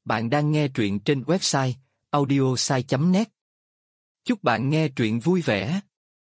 Bạn đang nghe truyện trên website audiosai.net. Chúc bạn nghe truyện vui vẻ.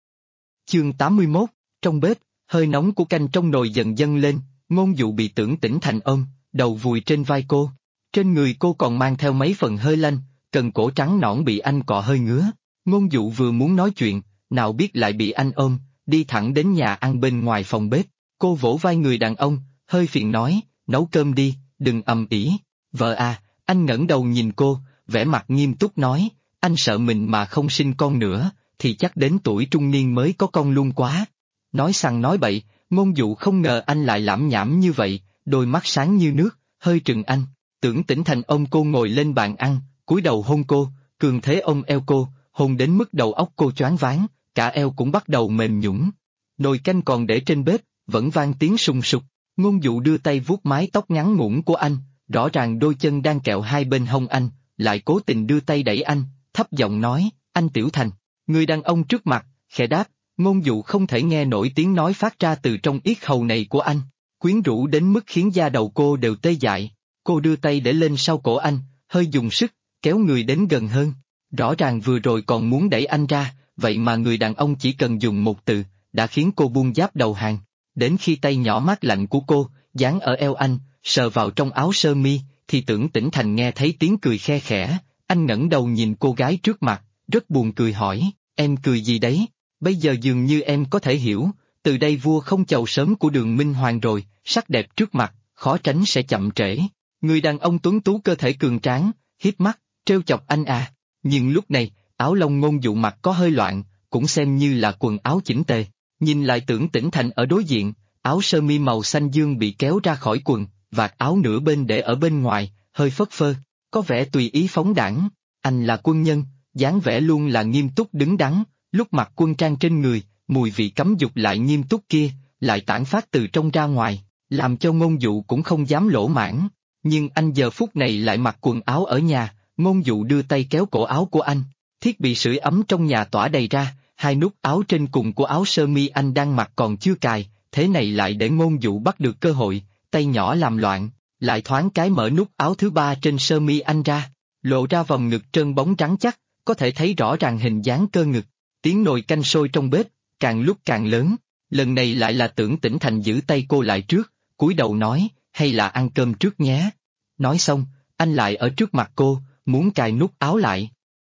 Chương 81, trong bếp, hơi nóng của canh trong nồi dần dâng lên, Ngôn Dụ bị Tưởng Tĩnh Thành ôm, đầu vùi trên vai cô. Trên người cô còn mang theo mấy phần hơi lanh, cần cổ trắng nõn bị anh cọ hơi ngứa. Ngôn Dụ vừa muốn nói chuyện, nào biết lại bị anh ôm, đi thẳng đến nhà ăn bên ngoài phòng bếp. Cô vỗ vai người đàn ông, hơi phiền nói, nấu cơm đi, đừng ầm ĩ. Vợ à. Anh ngẩng đầu nhìn cô, vẻ mặt nghiêm túc nói, anh sợ mình mà không sinh con nữa, thì chắc đến tuổi trung niên mới có con luôn quá. Nói sằng nói bậy, Ngôn Dụ không ngờ anh lại lảm nhảm như vậy, đôi mắt sáng như nước, hơi trừng anh. Tưởng Tĩnh Thành ôm cô ngồi lên bàn ăn, cúi đầu hôn cô, cường thế ôm eo cô, hôn đến mức đầu óc cô choáng váng, cả eo cũng bắt đầu mềm nhũn. Nồi canh còn để trên bếp, vẫn vang tiếng sùng sục. Ngôn Dụ đưa tay vuốt mái tóc ngắn ngủn của anh. Rõ ràng đôi chân đang kẹo hai bên hông anh, lại cố tình đưa tay đẩy anh, thấp giọng nói, anh Tiểu Thành. Người đàn ông trước mặt, khẽ đáp, Ngôn Dụ không thể nghe nổi tiếng nói phát ra từ trong yết hầu này của anh, quyến rũ đến mức khiến da đầu cô đều tê dại. Cô đưa tay để lên sau cổ anh, hơi dùng sức, kéo người đến gần hơn. Rõ ràng vừa rồi còn muốn đẩy anh ra, vậy mà người đàn ông chỉ cần dùng một từ, đã khiến cô buông giáp đầu hàng. Đến khi tay nhỏ mát lạnh của cô, dán ở eo anh, sờ vào trong áo sơ mi, thì Tưởng Tĩnh Thành nghe thấy tiếng cười khe khẽ, anh ngẩng đầu nhìn cô gái trước mặt, rất buồn cười hỏi, em cười gì đấy? Bây giờ dường như em có thể hiểu, từ đây vua không chầu sớm của Đường Minh Hoàng rồi, sắc đẹp trước mặt, khó tránh sẽ chậm trễ. Người đàn ông tuấn tú cơ thể cường tráng, hiếp mắt, trêu chọc anh à. Nhưng lúc này, áo lông Ngôn Dụ mặc có hơi loạn, cũng xem như là quần áo chỉnh tề. Nhìn lại Tưởng Tĩnh Thành ở đối diện, áo sơ mi màu xanh dương bị kéo ra khỏi quần, vạt áo nửa bên để ở bên ngoài, hơi phất phơ, có vẻ tùy ý phóng đãng. Anh là quân nhân, dáng vẻ luôn là nghiêm túc đứng đắn, lúc mặc quân trang trên người, mùi vị cấm dục lại nghiêm túc kia, lại tản phát từ trong ra ngoài, làm cho Ngôn Dụ cũng không dám lỗ mãn. Nhưng anh giờ phút này lại mặc quần áo ở nhà, Ngôn Dụ đưa tay kéo cổ áo của anh, thiết bị sưởi ấm trong nhà tỏa đầy ra, hai nút áo trên cùng của áo sơ mi anh đang mặc còn chưa cài, thế này lại để Ngôn Dụ bắt được cơ hội, tay nhỏ làm loạn, lại thoáng cái mở nút áo thứ ba trên sơ mi anh ra, lộ ra vòng ngực trơn bóng trắng chắc, có thể thấy rõ ràng hình dáng cơ ngực. Tiếng nồi canh sôi trong bếp, càng lúc càng lớn, lần này lại là Tưởng Tĩnh Thành giữ tay cô lại trước, cúi đầu nói, hay là ăn cơm trước nhé. Nói xong, anh lại ở trước mặt cô, muốn cài nút áo lại.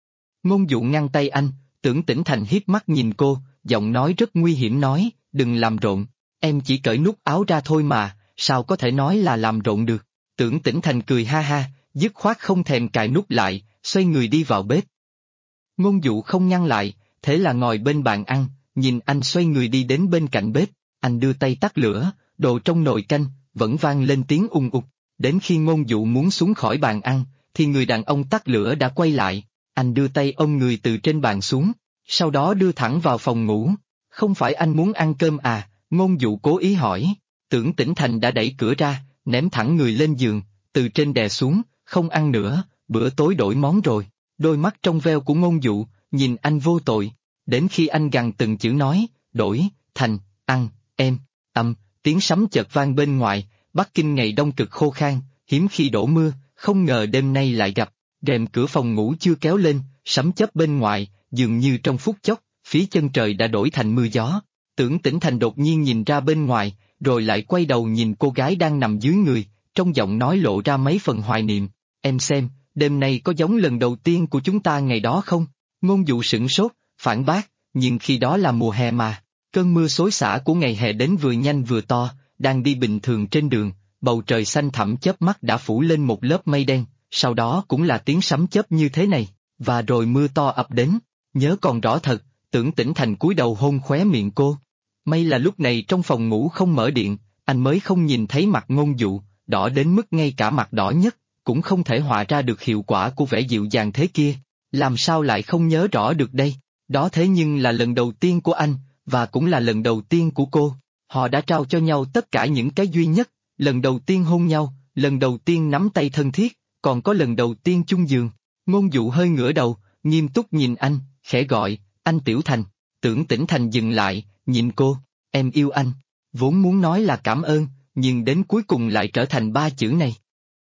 Ngôn Dụ ngăn tay anh, Tưởng Tĩnh Thành hiếp mắt nhìn cô, giọng nói rất nguy hiểm nói, đừng làm rộn, em chỉ cởi nút áo ra thôi mà, sao có thể nói là làm rộn được. Tưởng Tĩnh Thành cười ha ha, dứt khoát không thèm cài nút lại, xoay người đi vào bếp. Ngôn Dụ không ngăn lại, thế là ngồi bên bàn ăn, nhìn anh xoay người đi đến bên cạnh bếp, anh đưa tay tắt lửa, đồ trong nồi canh, vẫn vang lên tiếng ung ục. Đến khi Ngôn Dụ muốn xuống khỏi bàn ăn, thì người đàn ông tắt lửa đã quay lại, anh đưa tay ôm người từ trên bàn xuống, sau đó đưa thẳng vào phòng ngủ. Không phải anh muốn ăn cơm à? Ngôn Dụ cố ý hỏi. Tưởng Tĩnh Thành đã đẩy cửa ra, ném thẳng người lên giường, từ trên đè xuống, không ăn nữa, bữa tối đổi món rồi. Đôi mắt trong veo của Ngôn Dụ, nhìn anh vô tội, đến khi anh gằn từng chữ nói, đổi, thành, ăn, em, tiếng sấm chợt vang bên ngoài. Bắc Kinh ngày đông cực khô khan, hiếm khi đổ mưa, không ngờ đêm nay lại gặp. Rèm cửa phòng ngủ chưa kéo lên, sấm chớp bên ngoài, dường như trong phút chốc, phía chân trời đã đổi thành mưa gió. Tưởng Tĩnh Thành đột nhiên nhìn ra bên ngoài, rồi lại quay đầu nhìn cô gái đang nằm dưới người, trong giọng nói lộ ra mấy phần hoài niệm. Em xem, đêm nay có giống lần đầu tiên của chúng ta ngày đó không? Ngôn Dụ sửng sốt, phản bác, nhưng khi đó là mùa hè mà. Cơn mưa xối xả của ngày hè đến vừa nhanh vừa to, đang đi bình thường trên đường, bầu trời xanh thẳm chớp mắt đã phủ lên một lớp mây đen, sau đó cũng là tiếng sấm chớp như thế này, và rồi mưa to ập đến. Nhớ còn rõ thật, Tưởng Tĩnh Thành cúi đầu hôn khóe miệng cô. May là lúc này trong phòng ngủ không mở điện, anh mới không nhìn thấy mặt Ngôn Dụ, đỏ đến mức ngay cả mặt đỏ nhất, cũng không thể họa ra được hiệu quả của vẻ dịu dàng thế kia. Làm sao lại không nhớ rõ được đây? Đó thế nhưng là lần đầu tiên của anh, và cũng là lần đầu tiên của cô. Họ đã trao cho nhau tất cả những cái duy nhất, lần đầu tiên hôn nhau, lần đầu tiên nắm tay thân thiết, còn có lần đầu tiên chung giường. Ngôn Dụ hơi ngửa đầu, nghiêm túc nhìn anh, khẽ gọi, anh Tiểu Thành. Tưởng Tĩnh Thành dừng lại, nhìn cô, em yêu anh. Vốn muốn nói là cảm ơn, nhưng đến cuối cùng lại trở thành ba chữ này.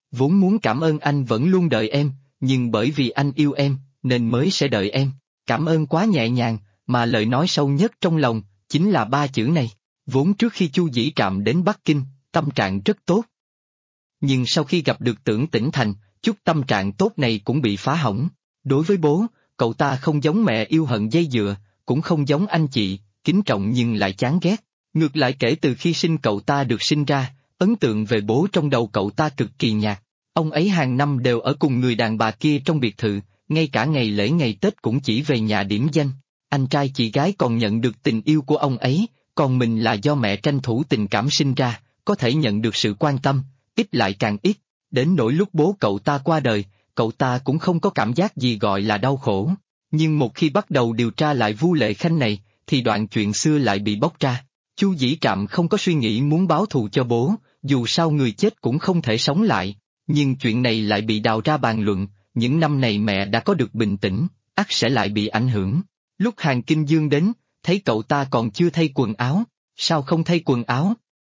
Vốn muốn cảm ơn anh vẫn luôn đợi em, nhưng bởi vì anh yêu em, nên mới sẽ đợi em. Cảm ơn quá nhẹ nhàng, mà lời nói sâu nhất trong lòng, chính là ba chữ này. Vốn trước khi Chu Dĩ Trạm đến Bắc Kinh, tâm trạng rất tốt. Nhưng sau khi gặp được Tưởng Tĩnh Thành, chút tâm trạng tốt này cũng bị phá hỏng. Đối với bố, cậu ta không giống mẹ yêu hận dây dựa, cũng không giống anh chị, kính trọng nhưng lại chán ghét. Ngược lại kể từ khi sinh cậu ta được sinh ra, ấn tượng về bố trong đầu cậu ta cực kỳ nhạt. Ông ấy hàng năm đều ở cùng người đàn bà kia trong biệt thự, ngay cả ngày lễ ngày Tết cũng chỉ về nhà điểm danh. Anh trai chị gái còn nhận được tình yêu của ông ấy, còn mình là do mẹ tranh thủ tình cảm sinh ra, có thể nhận được sự quan tâm, ít lại càng ít. Đến nỗi lúc bố cậu ta qua đời, cậu ta cũng không có cảm giác gì gọi là đau khổ. Nhưng một khi bắt đầu điều tra lại Vu Lệ Khanh này, thì đoạn chuyện xưa lại bị bóc ra. Chu Dĩ Trạm không có suy nghĩ muốn báo thù cho bố, dù sao người chết cũng không thể sống lại. Nhưng chuyện này lại bị đào ra bàn luận, những năm này mẹ đã có được bình tĩnh, ắt sẽ lại bị ảnh hưởng. Lúc Hàn Kinh Dương đến, thấy cậu ta còn chưa thay quần áo, sao không thay quần áo?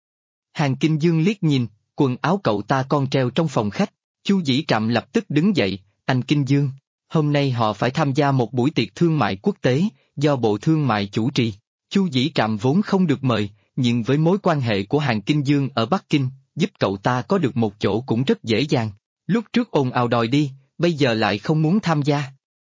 Hàn Kinh Dương liếc nhìn, quần áo cậu ta còn treo trong phòng khách. Chu Dĩ Trạm lập tức đứng dậy, anh Kinh Dương, hôm nay họ phải tham gia một buổi tiệc thương mại quốc tế, do Bộ Thương mại chủ trì. Chu Dĩ Trạm vốn không được mời, nhưng với mối quan hệ của Hàn Kinh Dương ở Bắc Kinh, giúp cậu ta có được một chỗ cũng rất dễ dàng. Lúc trước ồn ào đòi đi, bây giờ lại không muốn tham gia.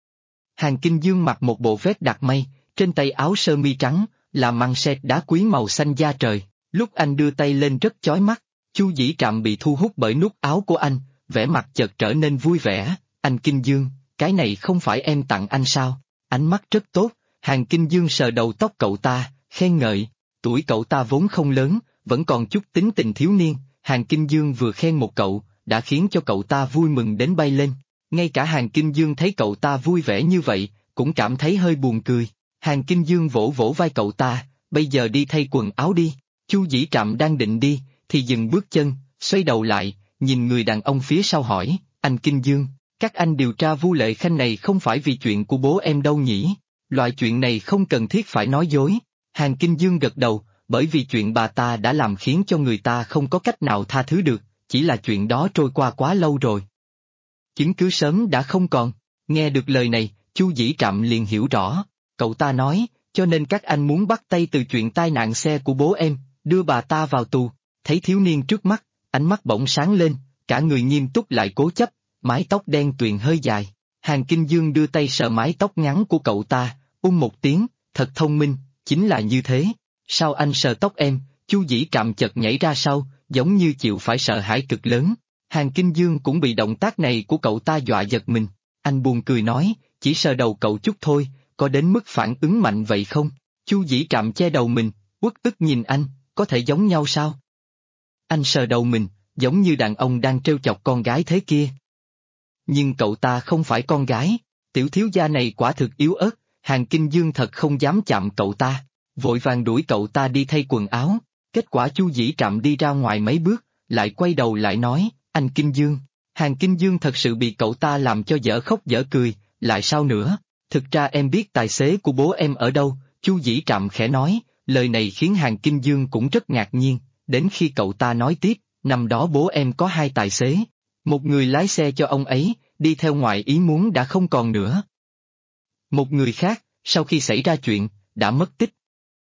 Hàn Kinh Dương mặc một bộ vest đặc may, trên tay áo sơ mi trắng, là măng sét đá quý màu xanh da trời. Lúc anh đưa tay lên rất chói mắt, Chu Dĩ Trạm bị thu hút bởi nút áo của anh, vẻ mặt chợt trở nên vui vẻ. Anh Kinh Dương, cái này không phải em tặng anh sao? Ánh mắt rất tốt. Hàn Kinh Dương sờ đầu tóc cậu ta, khen ngợi. Tuổi cậu ta vốn không lớn, vẫn còn chút tính tình thiếu niên. Hàn Kinh Dương vừa khen một cậu, đã khiến cho cậu ta vui mừng đến bay lên. Ngay cả Hàn Kinh Dương thấy cậu ta vui vẻ như vậy, cũng cảm thấy hơi buồn cười. Hàn Kinh Dương vỗ vỗ vai cậu ta, bây giờ đi thay quần áo đi. Chu Dĩ Trạm đang định đi, thì dừng bước chân, xoay đầu lại, nhìn người đàn ông phía sau hỏi, anh Kinh Dương, các anh điều tra Vu Lệ Khanh này không phải vì chuyện của bố em đâu nhỉ? Loại chuyện này không cần thiết phải nói dối. Hàn Kinh Dương gật đầu, bởi vì chuyện bà ta đã làm khiến cho người ta không có cách nào tha thứ được, chỉ là chuyện đó trôi qua quá lâu rồi. Chứng cứ sớm đã không còn. Nghe được lời này, Chu Dĩ Trạm liền hiểu rõ. Cậu ta nói, cho nên các anh muốn bắt tay từ chuyện tai nạn xe của bố em, đưa bà ta vào tù. Thấy thiếu niên trước mắt, ánh mắt bỗng sáng lên, cả người nghiêm túc lại cố chấp, mái tóc đen tuyền hơi dài. Hàn Kinh Dương đưa tay sờ mái tóc ngắn của cậu ta, một tiếng, thật thông minh, chính là như thế. Sao anh sờ tóc em? Chu Dĩ Trạm chợt nhảy ra sau, giống như chịu phải sợ hãi cực lớn. Hàn Kinh Dương cũng bị động tác này của cậu ta dọa giật mình. Anh buồn cười nói, chỉ sờ đầu cậu chút thôi, có đến mức phản ứng mạnh vậy không? Chu Dĩ Trạm che đầu mình, uất ức nhìn anh, có thể giống nhau sao? Anh sờ đầu mình, giống như đàn ông đang trêu chọc con gái thế kia. Nhưng cậu ta không phải con gái, tiểu thiếu gia này quả thực yếu ớt. Hàn Kinh Dương thật không dám chạm cậu ta, vội vàng đuổi cậu ta đi thay quần áo. Kết quả Chu Dĩ Trạm đi ra ngoài mấy bước, lại quay đầu lại nói, anh Kinh Dương. Hàn Kinh Dương thật sự bị cậu ta làm cho dở khóc dở cười, lại sao nữa? Thực ra em biết tài xế của bố em ở đâu, Chu Dĩ Trạm khẽ nói, lời này khiến Hàn Kinh Dương cũng rất ngạc nhiên, đến khi cậu ta nói tiếp, năm đó bố em có hai tài xế, một người lái xe cho ông ấy, đi theo ngoại ý muốn đã không còn nữa. Một người khác, sau khi xảy ra chuyện, đã mất tích.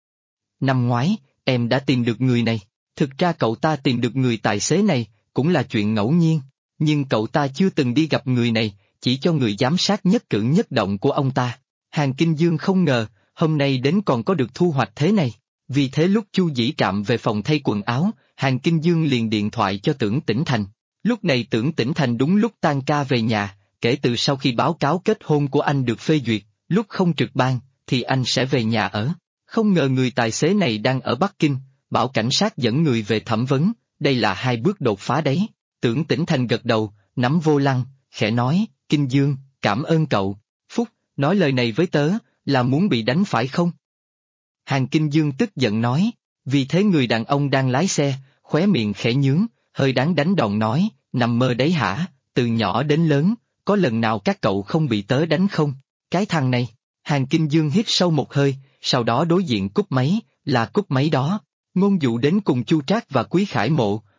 Năm ngoái, em đã tìm được người này, thực ra cậu ta tìm được người tài xế này, cũng là chuyện ngẫu nhiên, nhưng cậu ta chưa từng đi gặp người này, chỉ cho người giám sát nhất cử nhất động của ông ta. Hàn Kinh Dương không ngờ, hôm nay đến còn có được thu hoạch thế này, vì thế lúc Chu Dĩ Trạm về phòng thay quần áo, Hàn Kinh Dương liền điện thoại cho Tưởng Tĩnh Thành. Lúc này Tưởng Tĩnh Thành đúng lúc tan ca về nhà, kể từ sau khi báo cáo kết hôn của anh được phê duyệt, lúc không trực ban, thì anh sẽ về nhà ở. Không ngờ người tài xế này đang ở Bắc Kinh, bảo cảnh sát dẫn người về thẩm vấn, đây là hai bước đột phá đấy. Tưởng Tĩnh Thành gật đầu, nắm vô lăng, khẽ nói, Kinh Dương, cảm ơn cậu. Phúc, nói lời này với tớ, là muốn bị đánh phải không? Hàn Kinh Dương tức giận nói, vì thế người đàn ông đang lái xe, khóe miệng khẽ nhướng, hơi đáng đánh đòn nói, nằm mơ đấy hả, từ nhỏ đến lớn, có lần nào các cậu không bị tớ đánh không? Cái thằng này, Hàn Kinh Dương hít sâu một hơi, sau đó đối diện cúp máy, là cúp máy đó. Ngôn Dụ đến cùng Chu Trác và Quý Khải Mộ,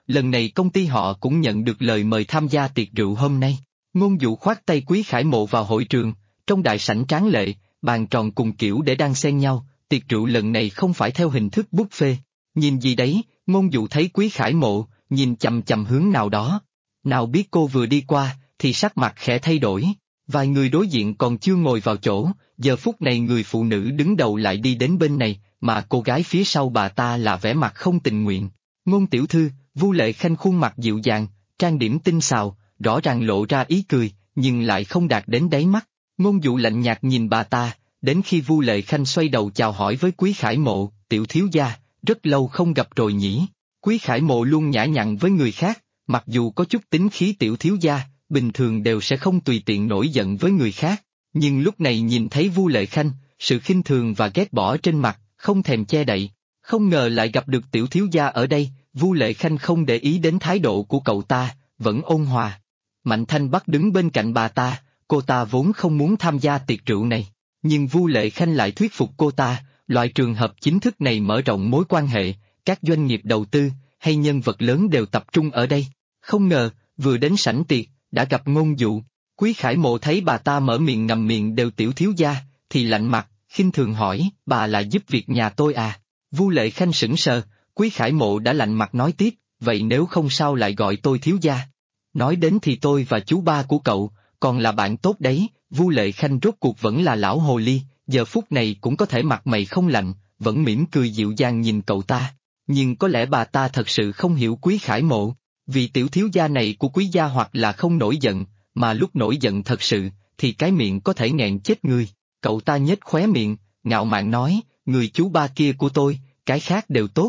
lần này công ty họ cũng nhận được lời mời tham gia tiệc rượu hôm nay. Ngôn Dụ khoát tay Quý Khải Mộ vào hội trường, trong đại sảnh tráng lệ, bàn tròn cùng kiểu để đang xen nhau, tiệc rượu lần này không phải theo hình thức buffet. Nhìn gì đấy, Ngôn Dụ thấy Quý Khải Mộ, nhìn chằm chằm hướng nào đó. Nào biết cô vừa đi qua, thì sắc mặt khẽ thay đổi. Vài người đối diện còn chưa ngồi vào chỗ, giờ phút này người phụ nữ đứng đầu lại đi đến bên này, mà cô gái phía sau bà ta là vẻ mặt không tình nguyện. Ngôn tiểu thư, Vu Lệ Khanh khuôn mặt dịu dàng, trang điểm tinh xào, rõ ràng lộ ra ý cười, nhưng lại không đạt đến đáy mắt. Ngôn Dụ lạnh nhạt nhìn bà ta, đến khi Vu Lệ Khanh xoay đầu chào hỏi với Quý Khải Mộ, tiểu thiếu gia, rất lâu không gặp rồi nhỉ. Quý Khải Mộ luôn nhã nhặn với người khác, mặc dù có chút tính khí tiểu thiếu gia, bình thường đều sẽ không tùy tiện nổi giận với người khác, nhưng lúc này nhìn thấy Vu Lệ Khanh, sự khinh thường và ghét bỏ trên mặt, không thèm che đậy. Không ngờ lại gặp được tiểu thiếu gia ở đây, Vu Lệ Khanh không để ý đến thái độ của cậu ta, vẫn ôn hòa. Mạnh Thanh Bắc đứng bên cạnh bà ta, cô ta vốn không muốn tham gia tiệc rượu này, nhưng Vu Lệ Khanh lại thuyết phục cô ta, loại trường hợp chính thức này mở rộng mối quan hệ, các doanh nghiệp đầu tư, hay nhân vật lớn đều tập trung ở đây. Không ngờ, vừa đến sảnh tiệc, đã gặp Ngôn Dụ. Quý Khải Mộ thấy bà ta mở miệng ngậm miệng đều tiểu thiếu gia, thì lạnh mặt, khinh thường hỏi, bà là giúp việc nhà tôi à? Vu Lệ Khanh sững sờ, Quý Khải Mộ đã lạnh mặt nói tiếp, vậy nếu không sao lại gọi tôi thiếu gia? Nói đến thì tôi và chú ba của cậu, còn là bạn tốt đấy. Vu Lệ Khanh rốt cuộc vẫn là lão hồ ly, giờ phút này cũng có thể mặt mày không lạnh, vẫn mỉm cười dịu dàng nhìn cậu ta. Nhưng có lẽ bà ta thật sự không hiểu Quý Khải Mộ, vì tiểu thiếu gia này của Quý gia hoặc là không nổi giận, mà lúc nổi giận thật sự, thì cái miệng có thể nghẹn chết người. Cậu ta nhếch khóe miệng, ngạo mạn nói, người chú ba kia của tôi, cái khác đều tốt.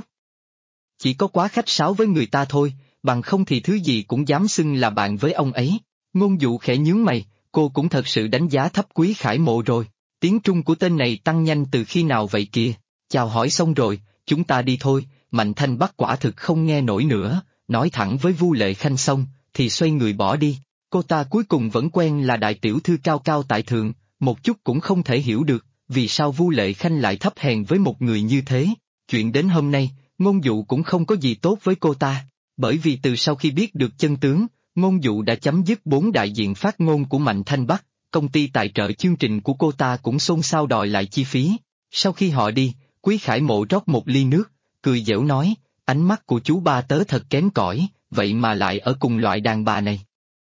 Chỉ có quá khách sáo với người ta thôi, bằng không thì thứ gì cũng dám xưng là bạn với ông ấy. Ngôn Dụ khẽ nhướng mày, cô cũng thật sự đánh giá thấp Quý Khải Mộ rồi. Tiếng Trung của tên này tăng nhanh từ khi nào vậy kìa? Chào hỏi xong rồi, chúng ta đi thôi. Mạnh Thanh Bắc quả thực không nghe nổi nữa, nói thẳng với Vu Lệ Khanh xong, thì xoay người bỏ đi. Cô ta cuối cùng vẫn quen là đại tiểu thư cao cao tại thượng, một chút cũng không thể hiểu được, vì sao Vu Lệ Khanh lại thấp hèn với một người như thế. Chuyện đến hôm nay, Ngôn Dụ cũng không có gì tốt với cô ta, bởi vì từ sau khi biết được chân tướng, Ngôn Dụ đã chấm dứt 4 đại diện phát ngôn của Mạnh Thanh Bắc, công ty tài trợ chương trình của cô ta cũng xôn xao đòi lại chi phí. Sau khi họ đi, Quý Khải Mộ rót một ly nước, cười giễu nói, ánh mắt của chú ba tớ thật kém cỏi, vậy mà lại ở cùng loại đàn bà này.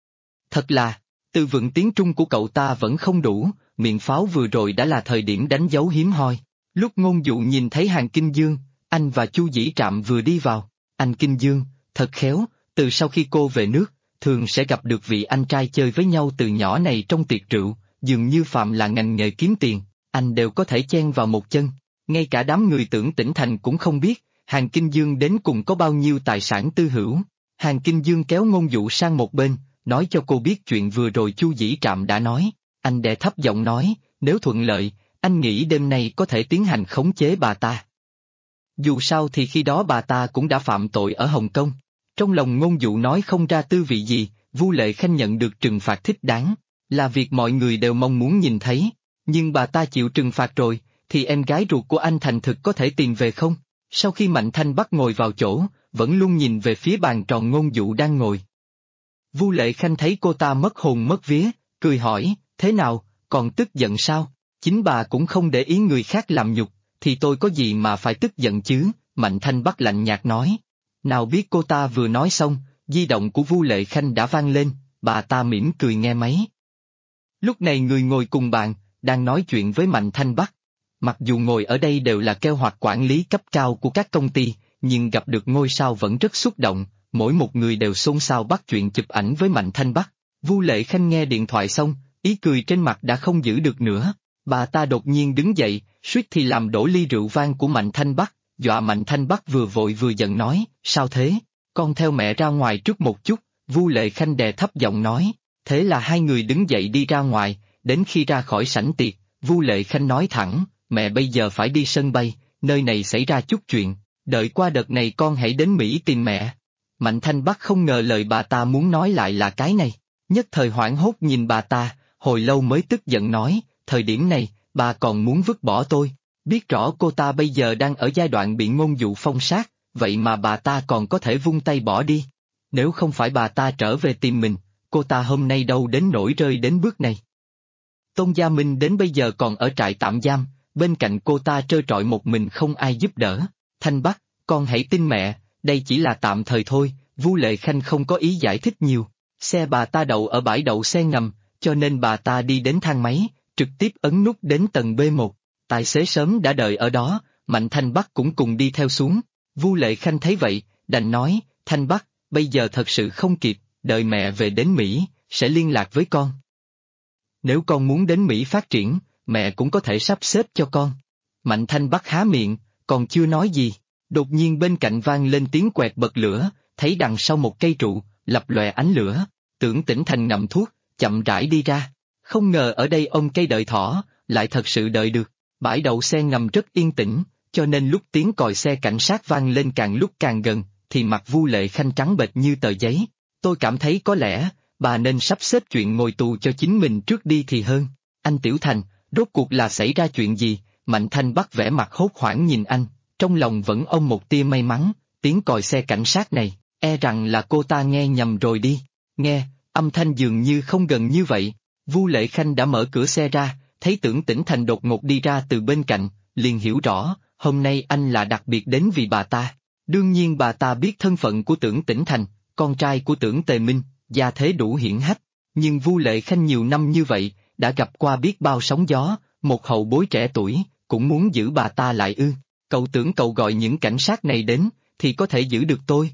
Thật là, từ vựng tiếng Trung của cậu ta vẫn không đủ, miệng pháo vừa rồi đã là thời điểm đánh dấu hiếm hoi. Lúc Ngôn Dụ nhìn thấy Hàn Kinh Dương, anh và Chu Dĩ Trạm vừa đi vào, anh Kinh Dương, thật khéo, từ sau khi cô về nước, thường sẽ gặp được vị anh trai chơi với nhau từ nhỏ này trong tiệc rượu, dường như phạm là ngành nghề kiếm tiền, anh đều có thể chen vào một chân, ngay cả đám người tưởng tỉnh thành cũng không biết, Hàn Kinh Dương đến cùng có bao nhiêu tài sản tư hữu. Hàn Kinh Dương kéo Ngôn Dụ sang một bên, nói cho cô biết chuyện vừa rồi Chu Dĩ Trạm đã nói, anh đè thấp giọng nói, nếu thuận lợi, anh nghĩ đêm nay có thể tiến hành khống chế bà ta. Dù sao thì khi đó bà ta cũng đã phạm tội ở Hồng Kông. Trong lòng Ngôn Dụ nói không ra tư vị gì, Vu Lệ Khanh nhận được trừng phạt thích đáng, là việc mọi người đều mong muốn nhìn thấy, nhưng bà ta chịu trừng phạt rồi, thì em gái ruột của anh thành thực có thể tìm về không? Sau khi Mạnh Thanh Bắc ngồi vào chỗ, vẫn luôn nhìn về phía bàn tròn Ngôn Dụ đang ngồi. Vu Lệ Khanh thấy cô ta mất hồn mất vía, cười hỏi, thế nào, còn tức giận sao? Chính bà cũng không để ý người khác làm nhục, thì tôi có gì mà phải tức giận chứ? Mạnh Thanh Bắc lạnh nhạt nói. Nào biết cô ta vừa nói xong, di động của Vu Lệ Khanh đã vang lên, bà ta mỉm cười nghe máy. Lúc này người ngồi cùng bàn, đang nói chuyện với Mạnh Thanh Bắc. Mặc dù ngồi ở đây đều là keo hoặc quản lý cấp cao của các công ty, nhưng gặp được ngôi sao vẫn rất xúc động, mỗi một người đều xôn xao bắt chuyện chụp ảnh với Mạnh Thanh Bắc. Vu Lệ Khanh nghe điện thoại xong, ý cười trên mặt đã không giữ được nữa, bà ta đột nhiên đứng dậy, suýt thì làm đổ ly rượu vang của Mạnh Thanh Bắc, dọa Mạnh Thanh Bắc vừa vội vừa giận nói, sao thế, con theo mẹ ra ngoài trước một chút. Vu Lệ Khanh đè thấp giọng nói, thế là hai người đứng dậy đi ra ngoài, đến khi ra khỏi sảnh tiệc, Vu Lệ Khanh nói thẳng, mẹ bây giờ phải đi sân bay, nơi này xảy ra chút chuyện, đợi qua đợt này con hãy đến Mỹ tìm mẹ. Mạnh Thanh Bắc không ngờ lời bà ta muốn nói lại là cái này, nhất thời hoảng hốt nhìn bà ta, hồi lâu mới tức giận nói, thời điểm này, bà còn muốn vứt bỏ tôi, biết rõ cô ta bây giờ đang ở giai đoạn bị Ngôn Dụ phong sát, vậy mà bà ta còn có thể vung tay bỏ đi. Nếu không phải bà ta trở về tìm mình, cô ta hôm nay đâu đến nỗi rơi đến bước này. Tôn Gia Minh đến bây giờ còn ở trại tạm giam, bên cạnh cô ta trơ trọi một mình không ai giúp đỡ. Thanh Bắc, con hãy tin mẹ, đây chỉ là tạm thời thôi, Vu Lệ Khanh không có ý giải thích nhiều. Xe bà ta đậu ở bãi đậu xe ngầm, cho nên bà ta đi đến thang máy, trực tiếp ấn nút đến tầng B1. Tài xế sớm đã đợi ở đó, Mạnh Thanh Bắc cũng cùng đi theo xuống. Vu Lệ Khanh thấy vậy, đành nói, Thanh Bắc, bây giờ thật sự không kịp, đợi mẹ về đến Mỹ, sẽ liên lạc với con. Nếu con muốn đến Mỹ phát triển, mẹ cũng có thể sắp xếp cho con. Mạnh Thanh Bắc há miệng, còn chưa nói gì, đột nhiên bên cạnh vang lên tiếng quẹt bật lửa, thấy đằng sau một cây trụ, lập lòe ánh lửa, Tưởng Tĩnh Thành ngậm thuốc, chậm rãi đi ra. Không ngờ ở đây ông cây đợi thỏ, lại thật sự đợi được. Bãi đậu xe ngầm rất yên tĩnh, cho nên lúc tiếng còi xe cảnh sát vang lên càng lúc càng gần, thì mặt Vu Lệ Khanh trắng bệch như tờ giấy. Tôi cảm thấy có lẽ, bà nên sắp xếp chuyện ngồi tù cho chính mình trước đi thì hơn. Anh Tiểu Thành, rốt cuộc là xảy ra chuyện gì? Mạnh Thanh Bắc vẻ mặt hốt hoảng nhìn anh, trong lòng vẫn ôm một tia may mắn, tiếng còi xe cảnh sát này, e rằng là cô ta nghe nhầm rồi đi. Nghe, âm thanh dường như không gần như vậy. Vu Lệ Khanh đã mở cửa xe ra, thấy Tưởng Tĩnh Thành đột ngột đi ra từ bên cạnh, liền hiểu rõ, hôm nay anh là đặc biệt đến vì bà ta. Đương nhiên bà ta biết thân phận của Tưởng Tĩnh Thành, con trai của Tưởng Tề Minh, gia thế đủ hiển hách. Nhưng Vu Lệ Khanh nhiều năm như vậy, đã gặp qua biết bao sóng gió, một hậu bối trẻ tuổi, cũng muốn giữ bà ta lại ư. Cậu tưởng cậu gọi những cảnh sát này đến, thì có thể giữ được tôi.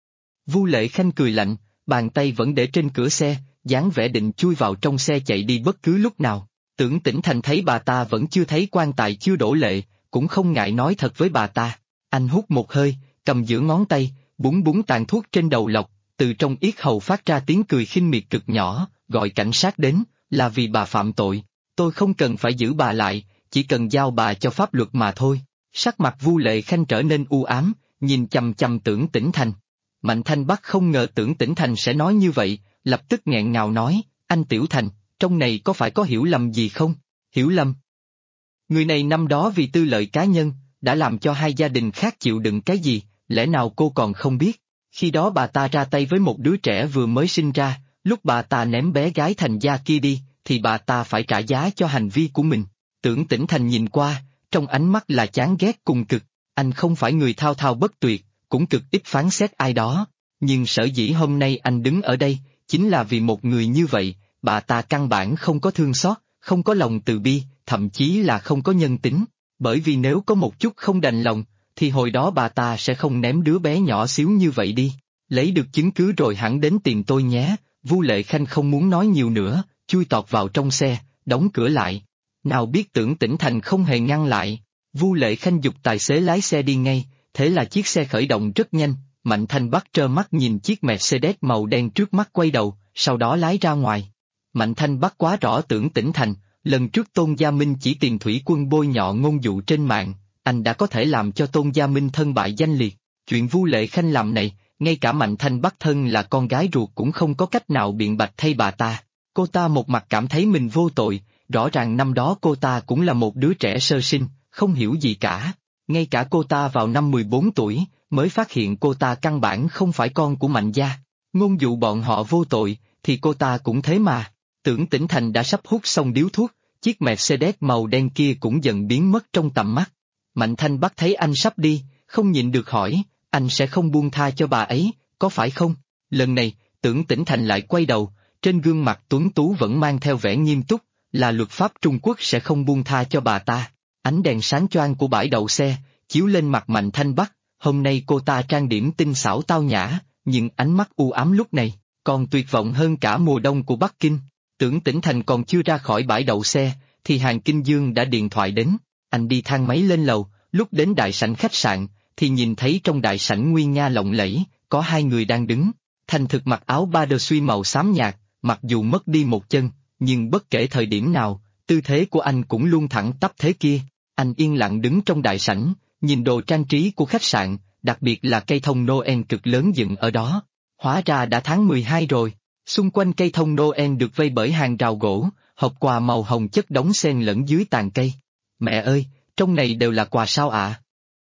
Vu Lệ Khanh cười lạnh, bàn tay vẫn để trên cửa xe, dáng vẻ định chui vào trong xe chạy đi bất cứ lúc nào. Tưởng Tĩnh Thành thấy bà ta vẫn chưa thấy quan tài chưa đổ lệ, cũng không ngại nói thật với bà ta. Anh hút một hơi, cầm giữa ngón tay, búng búng tàn thuốc trên đầu lọc, từ trong yết hầu phát ra tiếng cười khinh miệt cực nhỏ, gọi cảnh sát đến, là vì bà phạm tội. Tôi không cần phải giữ bà lại, chỉ cần giao bà cho pháp luật mà thôi. Sắc mặt Vu Lệ Khanh trở nên u ám, nhìn chằm chằm Tưởng Tĩnh Thành. Mạnh Thanh Bắc không ngờ Tưởng Tĩnh Thành sẽ nói như vậy, lập tức nghẹn ngào nói, anh Tiểu Thành, trong này có phải có hiểu lầm gì không? Hiểu lầm? Người này năm đó vì tư lợi cá nhân, đã làm cho hai gia đình khác chịu đựng cái gì, lẽ nào cô còn không biết? Khi đó bà ta ra tay với một đứa trẻ vừa mới sinh ra, lúc bà ta ném bé gái Thành Gia kia đi, thì bà ta phải trả giá cho hành vi của mình. Tưởng Tĩnh Thành nhìn qua, trong ánh mắt là chán ghét cùng cực, anh không phải người thao thao bất tuyệt, cũng cực ít phán xét ai đó, nhưng sở dĩ hôm nay anh đứng ở đây, chính là vì một người như vậy, bà ta căn bản không có thương xót, không có lòng từ bi, thậm chí là không có nhân tính, bởi vì nếu có một chút không đành lòng, thì hồi đó bà ta sẽ không ném đứa bé nhỏ xíu như vậy đi. Lấy được chứng cứ rồi hẳn đến tìm tôi nhé. Vu Lệ Khanh không muốn nói nhiều nữa, chui tọt vào trong xe, đóng cửa lại. Nào biết Tưởng Tĩnh Thành không hề ngăn lại, Vu Lệ Khanh giục tài xế lái xe đi ngay, thế là chiếc xe khởi động rất nhanh. Mạnh Thanh Bắc trơ mắt nhìn chiếc Mercedes màu đen trước mắt quay đầu, sau đó lái ra ngoài. Mạnh Thanh Bắc quá rõ Tưởng Tĩnh Thành, lần trước Tôn Gia Minh chỉ tìm thủy quân bôi nhọ ngôn dụ trên mạng, anh đã có thể làm cho Tôn Gia Minh thân bại danh liệt. Chuyện Vu Lệ Khanh làm này, ngay cả Mạnh Thanh Bắc thân là con gái ruột cũng không có cách nào biện bạch thay bà ta. Cô ta một mặt cảm thấy mình vô tội, rõ ràng năm đó cô ta cũng là một đứa trẻ sơ sinh, không hiểu gì cả. Ngay cả cô ta vào năm 14 tuổi, mới phát hiện cô ta căn bản không phải con của Mạnh gia. Ngôn dụ bọn họ vô tội, thì cô ta cũng thế mà. Tưởng Tĩnh Thành đã sắp hút xong điếu thuốc, chiếc Mercedes màu đen kia cũng dần biến mất trong tầm mắt. Mạnh Thanh Bắc thấy anh sắp đi, không nhịn được hỏi, anh sẽ không buông tha cho bà ấy, có phải không? Lần này, Tưởng Tĩnh Thành lại quay đầu, trên gương mặt tuấn tú vẫn mang theo vẻ nghiêm túc, là luật pháp Trung Quốc sẽ không buông tha cho bà ta. Ánh đèn sáng choang của bãi đậu xe, chiếu lên mặt Mạnh Thanh Bắc, hôm nay cô ta trang điểm tinh xảo tao nhã, nhưng ánh mắt u ám lúc này, còn tuyệt vọng hơn cả mùa đông của Bắc Kinh. Tưởng Tĩnh Thành còn chưa ra khỏi bãi đậu xe, thì Hàn Kinh Dương đã điện thoại đến, anh đi thang máy lên lầu, lúc đến đại sảnh khách sạn, thì nhìn thấy trong đại sảnh nguy nga lộng lẫy, có hai người đang đứng. Thành Thực mặc áo ba đơ suy màu xám nhạt, mặc dù mất đi một chân, nhưng bất kể thời điểm nào, tư thế của anh cũng luôn thẳng tắp thế kia. Anh yên lặng đứng trong đại sảnh, nhìn đồ trang trí của khách sạn, đặc biệt là cây thông Noel cực lớn dựng ở đó. Hóa ra đã tháng 12 rồi, xung quanh cây thông Noel được vây bởi hàng rào gỗ, hộp quà màu hồng chất đống xen lẫn dưới tàn cây. Mẹ ơi, trong này đều là quà sao ạ?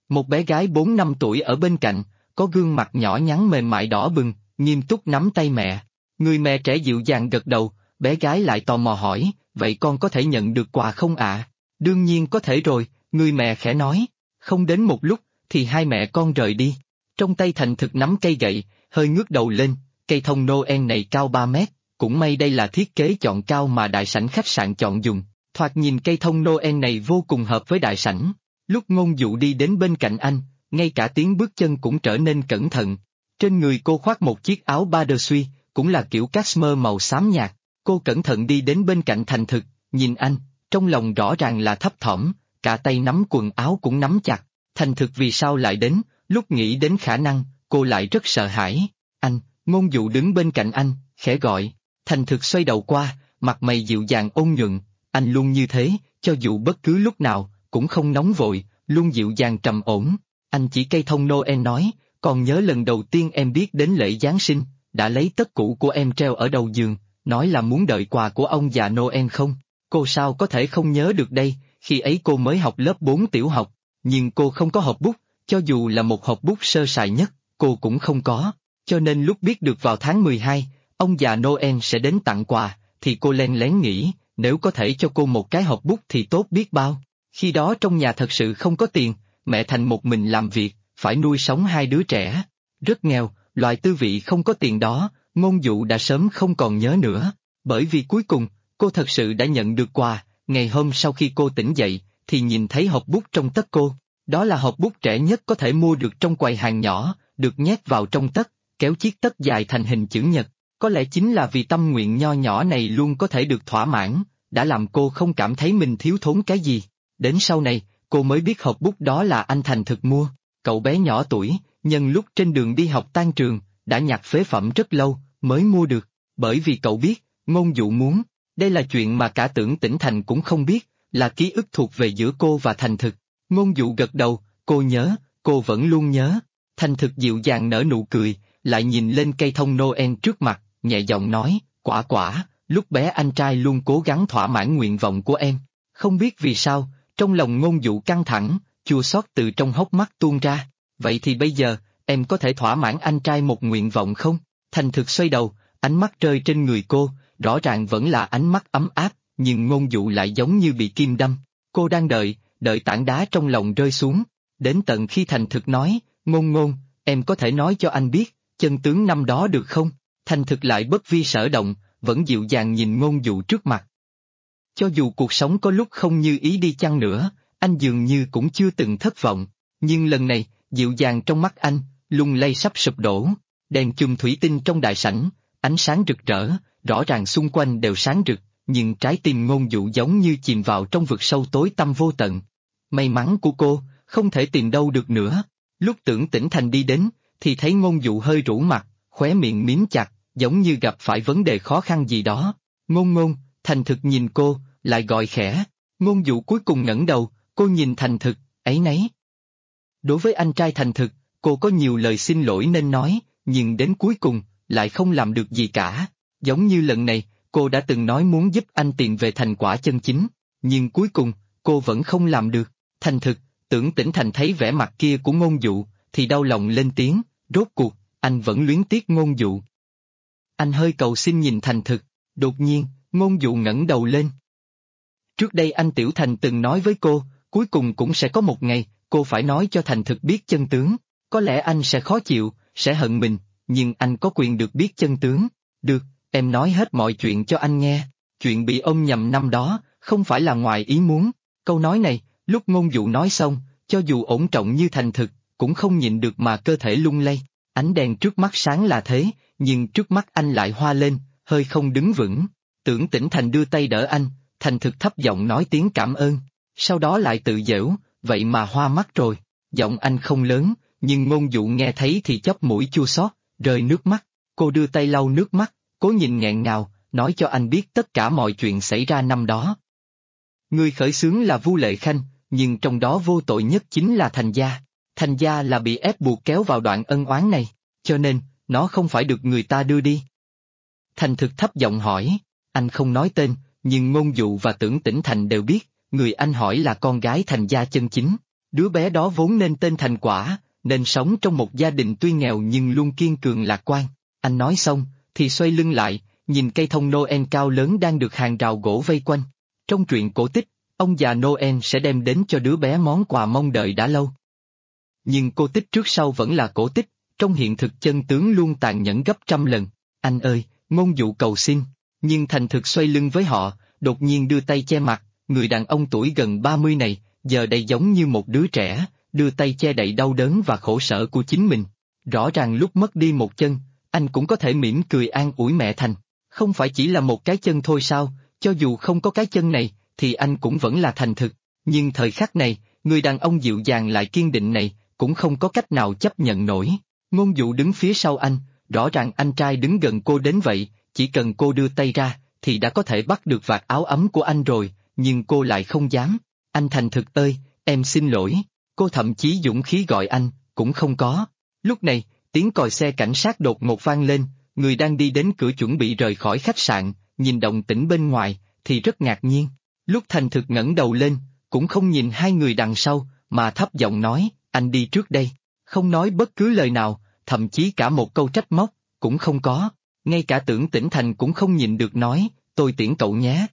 Một bé gái 4-5 tuổi ở bên cạnh, có gương mặt nhỏ nhắn mềm mại đỏ bừng, nghiêm túc nắm tay mẹ. Người mẹ trẻ dịu dàng gật đầu, bé gái lại tò mò hỏi, vậy con có thể nhận được quà không ạ? Đương nhiên có thể rồi, người mẹ khẽ nói. Không đến một lúc, thì hai mẹ con rời đi. Trong tay Thành Thực nắm cây gậy, hơi ngước đầu lên, cây thông Noel này cao 3 mét, cũng may đây là thiết kế chọn cao mà đại sảnh khách sạn chọn dùng. Thoạt nhìn cây thông Noel này vô cùng hợp với đại sảnh. Lúc Ngôn Dụ đi đến bên cạnh anh, ngay cả tiếng bước chân cũng trở nên cẩn thận. Trên người cô khoác một chiếc áo Badersui, cũng là kiểu cashmere màu xám nhạt. Cô cẩn thận đi đến bên cạnh Thành Thực, nhìn anh, trong lòng rõ ràng là thấp thỏm, cả tay nắm quần áo cũng nắm chặt. Thành Thực vì sao lại đến, lúc nghĩ đến khả năng, cô lại rất sợ hãi. Anh, Ngôn Dụ đứng bên cạnh anh, khẽ gọi. Thành Thực xoay đầu qua, mặt mày dịu dàng ôn nhuận, anh luôn như thế, cho dù bất cứ lúc nào, cũng không nóng vội, luôn dịu dàng trầm ổn. Anh chỉ cây thông Noel nói, còn nhớ lần đầu tiên em biết đến lễ Giáng sinh, đã lấy tất cũ của em treo ở đầu giường, nói là muốn đợi quà của ông già Noel không? Cô sao có thể không nhớ được đây, khi ấy cô mới học lớp 4 tiểu học, nhưng cô không có hộp bút, cho dù là một hộp bút sơ sài nhất, cô cũng không có, cho nên lúc biết được vào tháng 12, ông già Noel sẽ đến tặng quà, thì cô len lén nghĩ, nếu có thể cho cô một cái hộp bút thì tốt biết bao. Khi đó trong nhà thật sự không có tiền, mẹ Thành một mình làm việc, phải nuôi sống hai đứa trẻ. Rất nghèo, loại tư vị không có tiền đó, Ngôn Dụ đã sớm không còn nhớ nữa, bởi vì cuối cùng, cô thật sự đã nhận được quà, ngày hôm sau khi cô tỉnh dậy, thì nhìn thấy hộp bút trong tất cô. Đó là hộp bút trẻ nhất có thể mua được trong quầy hàng nhỏ, được nhét vào trong tất, kéo chiếc tất dài thành hình chữ nhật. Có lẽ chính là vì tâm nguyện nho nhỏ này luôn có thể được thỏa mãn, đã làm cô không cảm thấy mình thiếu thốn cái gì. Đến sau này, cô mới biết hộp bút đó là anh Thành Thực mua. Cậu bé nhỏ tuổi, nhân lúc trên đường đi học tan trường, đã nhặt phế phẩm rất lâu, mới mua được, bởi vì cậu biết, Ngôn Dụ muốn. Đây là chuyện mà cả Tưởng Tĩnh Thành cũng không biết, là ký ức thuộc về giữa cô và Thành Thực. Ngôn Dụ gật đầu, cô nhớ, cô vẫn luôn nhớ. Thành Thực dịu dàng nở nụ cười, lại nhìn lên cây thông Noel trước mặt, nhẹ giọng nói, Quả Quả, lúc bé anh trai luôn cố gắng thỏa mãn nguyện vọng của em. Không biết vì sao, trong lòng Ngôn Dụ căng thẳng, chua xót từ trong hốc mắt tuôn ra. Vậy thì bây giờ, em có thể thỏa mãn anh trai một nguyện vọng không? Thành Thực xoay đầu, ánh mắt rơi trên người cô, rõ ràng vẫn là ánh mắt ấm áp, nhưng Ngôn Dụ lại giống như bị kim đâm. Cô đang đợi tảng đá trong lòng rơi xuống. Đến tận khi Thành Thực nói, Ngôn, em có thể nói cho anh biết, chân tướng năm đó được không? Thành Thực lại bất vi sở động, vẫn dịu dàng nhìn Ngôn Dụ trước mặt. Cho dù cuộc sống có lúc không như ý đi chăng nữa, anh dường như cũng chưa từng thất vọng, nhưng lần này, dịu dàng trong mắt anh, lung lay sắp sụp đổ. Đèn chùm thủy tinh trong đại sảnh, ánh sáng rực rỡ, rõ ràng xung quanh đều sáng rực, nhưng trái tim Ngôn Dụ giống như chìm vào trong vực sâu tối tăm vô tận. May mắn của cô, không thể tìm đâu được nữa. Lúc Tưởng Tĩnh Thành đi đến, thì thấy Ngôn Dụ hơi rũ mặt, khóe miệng mím chặt, giống như gặp phải vấn đề khó khăn gì đó. Ngôn, Thành Thực nhìn cô, lại gọi khẽ. Ngôn Dụ cuối cùng ngẩng đầu, cô nhìn Thành Thực, áy náy. Đối với anh trai Thành Thực, cô có nhiều lời xin lỗi nên nói, nhưng đến cuối cùng, lại không làm được gì cả. Giống như lần này, cô đã từng nói muốn giúp anh tìm về thành quả chân chính, nhưng cuối cùng, cô vẫn không làm được. Thành Thực, Tưởng Tĩnh Thành thấy vẻ mặt kia của Ngôn Dụ, thì đau lòng lên tiếng, rốt cuộc, anh vẫn luyến tiếc Ngôn Dụ. Anh hơi cầu xin nhìn Thành Thực, đột nhiên, Ngôn Dụ ngẩng đầu lên. Trước đây anh Tiểu Thành từng nói với cô, cuối cùng cũng sẽ có một ngày, cô phải nói cho Thành Thực biết chân tướng. Có lẽ anh sẽ khó chịu, sẽ hận mình, nhưng anh có quyền được biết chân tướng. Được, em nói hết mọi chuyện cho anh nghe. Chuyện bị ôm nhầm năm đó, không phải là ngoài ý muốn. Câu nói này, lúc Ngôn Dụ nói xong, cho dù ổn trọng như Thành Thực, cũng không nhịn được mà cơ thể lung lay. Ánh đèn trước mắt sáng là thế, nhưng trước mắt anh lại hoa lên, hơi không đứng vững. Tưởng Tĩnh Thành đưa tay đỡ anh, Thành Thực thấp giọng nói tiếng cảm ơn. Sau đó lại tự giễu, vậy mà hoa mắt rồi. Giọng anh không lớn, nhưng Ngôn Dụ nghe thấy thì chóp mũi chua xót, rơi nước mắt. Cô đưa tay lau nước mắt, cố nhìn nghẹn ngào, nói cho anh biết tất cả mọi chuyện xảy ra năm đó. Người khởi xướng là Vu Lệ Khanh, nhưng trong đó vô tội nhất chính là Thành Gia. Thành Gia là bị ép buộc kéo vào đoạn ân oán này, cho nên, nó không phải được người ta đưa đi. Thành Thực thấp giọng hỏi, anh không nói tên, nhưng Ngôn Dụ và Tưởng Tĩnh Thành đều biết, người anh hỏi là con gái Thành Gia chân chính. Đứa bé đó vốn nên tên Thành Quả, nên sống trong một gia đình tuy nghèo nhưng luôn kiên cường lạc quan. Anh nói xong, thì xoay lưng lại, nhìn cây thông Noel cao lớn đang được hàng rào gỗ vây quanh. Trong truyện cổ tích, ông già Noel sẽ đem đến cho đứa bé món quà mong đợi đã lâu. Nhưng cổ tích trước sau vẫn là cổ tích, trong hiện thực chân tướng luôn tàn nhẫn gấp trăm lần. Anh ơi, ngôn dụ cầu xin, nhưng Thành thực xoay lưng với họ, đột nhiên đưa tay che mặt, người đàn ông tuổi gần 30 này, giờ đây giống như một đứa trẻ, đưa tay che đậy đau đớn và khổ sở của chính mình. Rõ ràng lúc mất đi một chân, anh cũng có thể mỉm cười an ủi mẹ Thành. Không phải chỉ là một cái chân thôi sao, cho dù không có cái chân này, thì anh cũng vẫn là Thành thực. Nhưng thời khắc này, người đàn ông dịu dàng lại kiên định này, cũng không có cách nào chấp nhận nổi. Ngôn dụ đứng phía sau anh, rõ ràng anh trai đứng gần cô đến vậy, chỉ cần cô đưa tay ra, thì đã có thể bắt được vạt áo ấm của anh rồi, nhưng cô lại không dám. Anh Thành thực ơi, em xin lỗi. Cô thậm chí dũng khí gọi anh, cũng không có. Lúc này, tiếng còi xe cảnh sát đột ngột vang lên, người đang đi đến cửa chuẩn bị rời khỏi khách sạn, nhìn động tĩnh bên ngoài, thì rất ngạc nhiên. Lúc Thành thực ngẩng đầu lên, cũng không nhìn hai người đằng sau, mà thấp giọng nói, anh đi trước đây. Không nói bất cứ lời nào, thậm chí cả một câu trách móc, cũng không có. Ngay cả Tưởng Tĩnh Thành cũng không nhịn được nói, tôi tiễn cậu nhé.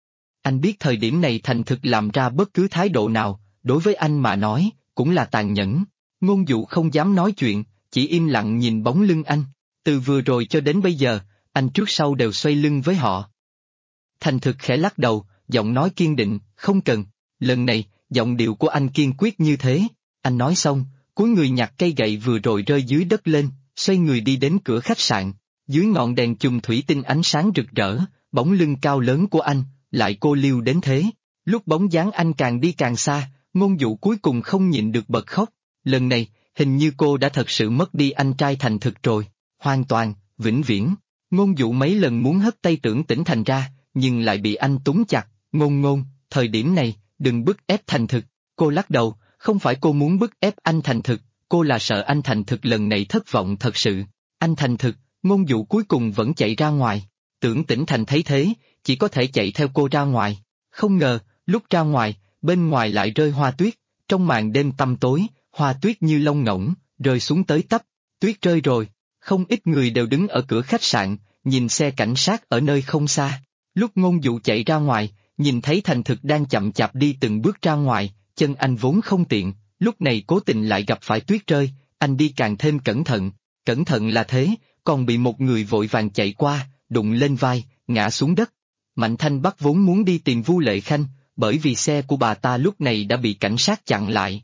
Anh biết thời điểm này Thành thực làm ra bất cứ thái độ nào, đối với anh mà nói, cũng là tàn nhẫn. Ngôn dụ không dám nói chuyện, chỉ im lặng nhìn bóng lưng anh. Từ vừa rồi cho đến bây giờ, anh trước sau đều xoay lưng với họ. Thành thực khẽ lắc đầu, giọng nói kiên định, không cần. Lần này, giọng điệu của anh kiên quyết như thế. Anh nói xong, cúi người nhặt cây gậy vừa rồi rơi dưới đất lên, xoay người đi đến cửa khách sạn. Dưới ngọn đèn chùm thủy tinh ánh sáng rực rỡ, bóng lưng cao lớn của anh, lại cô liêu đến thế. Lúc bóng dáng anh càng đi càng xa, ngôn dụ cuối cùng không nhịn được bật khóc. Lần này, hình như cô đã thật sự mất đi anh trai Thành thực rồi. Hoàn toàn, vĩnh viễn. Ngôn dụ mấy lần muốn hất tay Tưởng Tĩnh Thành ra, nhưng lại bị anh túm chặt. Ngôn, thời điểm này, đừng bức ép Thành thực. Cô lắc đầu, không phải cô muốn bức ép anh Thành thực, cô là sợ anh Thành thực lần này thất vọng thật sự. Anh Thành thực, ngôn dụ cuối cùng vẫn chạy ra ngoài. Tưởng Tĩnh Thành thấy thế, chỉ có thể chạy theo cô ra ngoài. Không ngờ, lúc ra ngoài, bên ngoài lại rơi hoa tuyết. Trong màn đêm tăm tối, hoa tuyết như lông ngỗng, rơi xuống tới tấp. Tuyết rơi rồi, không ít người đều đứng ở cửa khách sạn, nhìn xe cảnh sát ở nơi không xa. Lúc ngôn dụ chạy ra ngoài, nhìn thấy Thành thực đang chậm chạp đi từng bước ra ngoài, chân anh vốn không tiện, lúc này cố tình lại gặp phải tuyết rơi, anh đi càng thêm cẩn thận là thế, còn bị một người vội vàng chạy qua, đụng lên vai, ngã xuống đất. Mạnh Thanh Bắc vốn muốn đi tìm Vu Lệ Khanh, bởi vì xe của bà ta lúc này đã bị cảnh sát chặn lại.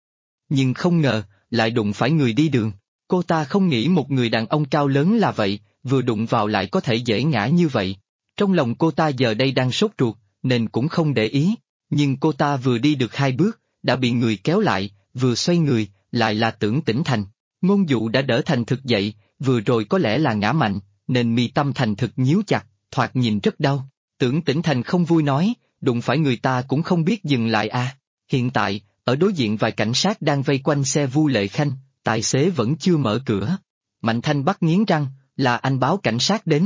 Nhưng không ngờ, lại đụng phải người đi đường. Cô ta không nghĩ một người đàn ông cao lớn là vậy, vừa đụng vào lại có thể dễ ngã như vậy. Trong lòng cô ta giờ đây đang sốt ruột, nên cũng không để ý. Nhưng cô ta vừa đi được 2 bước, đã bị người kéo lại, vừa xoay người, lại là Tưởng Tĩnh Thành. Ngôn dụ đã đỡ Thành thực dậy, vừa rồi có lẽ là ngã mạnh, nên mi tâm Thành thực nhíu chặt, thoạt nhìn rất đau. Tưởng Tĩnh Thành không vui nói, đụng phải người ta cũng không biết dừng lại à. Hiện tại, ở đối diện vài cảnh sát đang vây quanh xe Vu Lệ Khanh, tài xế vẫn chưa mở cửa. Mạnh Thanh Bắc nghiến răng, là anh báo cảnh sát đến.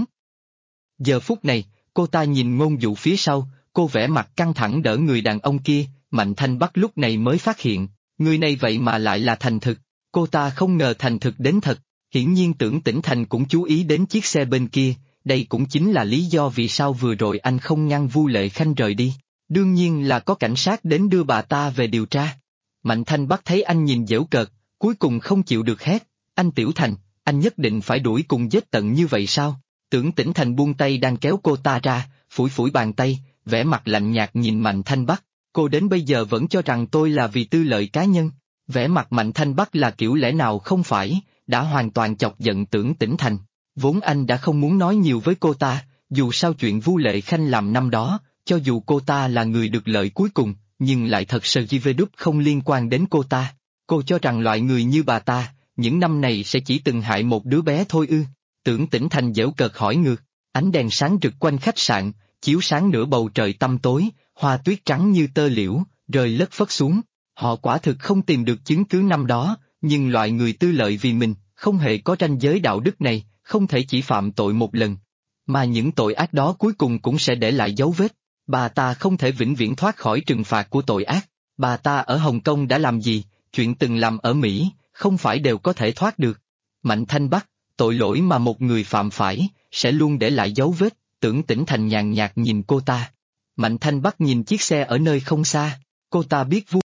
Giờ phút này, cô ta nhìn ngôn dụ phía sau, cô vẻ mặt căng thẳng đỡ người đàn ông kia, Mạnh Thanh Bắc lúc này mới phát hiện, người này vậy mà lại là Thành thực. Cô ta không ngờ Thành thực đến thật, hiển nhiên Tưởng Tĩnh Thành cũng chú ý đến chiếc xe bên kia, đây cũng chính là lý do vì sao vừa rồi anh không ngăn Vu Lệ Khanh rời đi. Đương nhiên là có cảnh sát đến đưa bà ta về điều tra. Mạnh Thanh Bắc thấy anh nhìn giễu cợt, cuối cùng không chịu được hét, anh Tiểu Thành, anh nhất định phải đuổi cùng giết tận như vậy sao? Tưởng Tĩnh Thành buông tay đang kéo cô ta ra, phủi phủi bàn tay, vẻ mặt lạnh nhạt nhìn Mạnh Thanh Bắc, cô đến bây giờ vẫn cho rằng tôi là vì tư lợi cá nhân. Vẻ mặt Mạnh Thanh Bắc là kiểu lẽ nào không phải, đã hoàn toàn chọc giận Tưởng Tĩnh Thành. Vốn anh đã không muốn nói nhiều với cô ta, dù sao chuyện Vu Lệ Khanh làm năm đó, cho dù cô ta là người được lợi cuối cùng, nhưng lại thật sự GVđ không liên quan đến cô ta. Cô cho rằng loại người như bà ta, những năm này sẽ chỉ từng hại một đứa bé thôi ư? Tưởng Tĩnh Thành giễu cợt hỏi ngược, ánh đèn sáng rực quanh khách sạn, chiếu sáng nửa bầu trời tăm tối, hoa tuyết trắng như tơ liễu, rơi lất phất xuống. Họ quả thực không tìm được chứng cứ năm đó, nhưng loại người tư lợi vì mình, không hề có ranh giới đạo đức này, không thể chỉ phạm tội một lần. Mà những tội ác đó cuối cùng cũng sẽ để lại dấu vết. Bà ta không thể vĩnh viễn thoát khỏi trừng phạt của tội ác. Bà ta ở Hồng Kông đã làm gì, chuyện từng làm ở Mỹ, không phải đều có thể thoát được. Mạnh Thanh Bắc, tội lỗi mà một người phạm phải, sẽ luôn để lại dấu vết, Tưởng Tĩnh Thành nhàn nhạt nhìn cô ta. Mạnh Thanh Bắc nhìn chiếc xe ở nơi không xa, cô ta biết vui.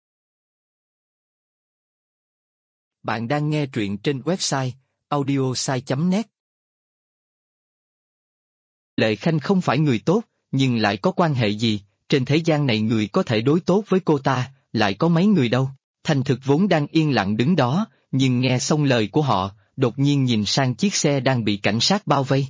Bạn đang nghe truyện trên website audiosai.net. Lệ Khanh không phải người tốt, nhưng lại có quan hệ gì, trên thế gian này người có thể đối tốt với cô ta, lại có mấy người đâu. Thành Thực vốn đang yên lặng đứng đó, nhưng nghe xong lời của họ, đột nhiên nhìn sang chiếc xe đang bị cảnh sát bao vây.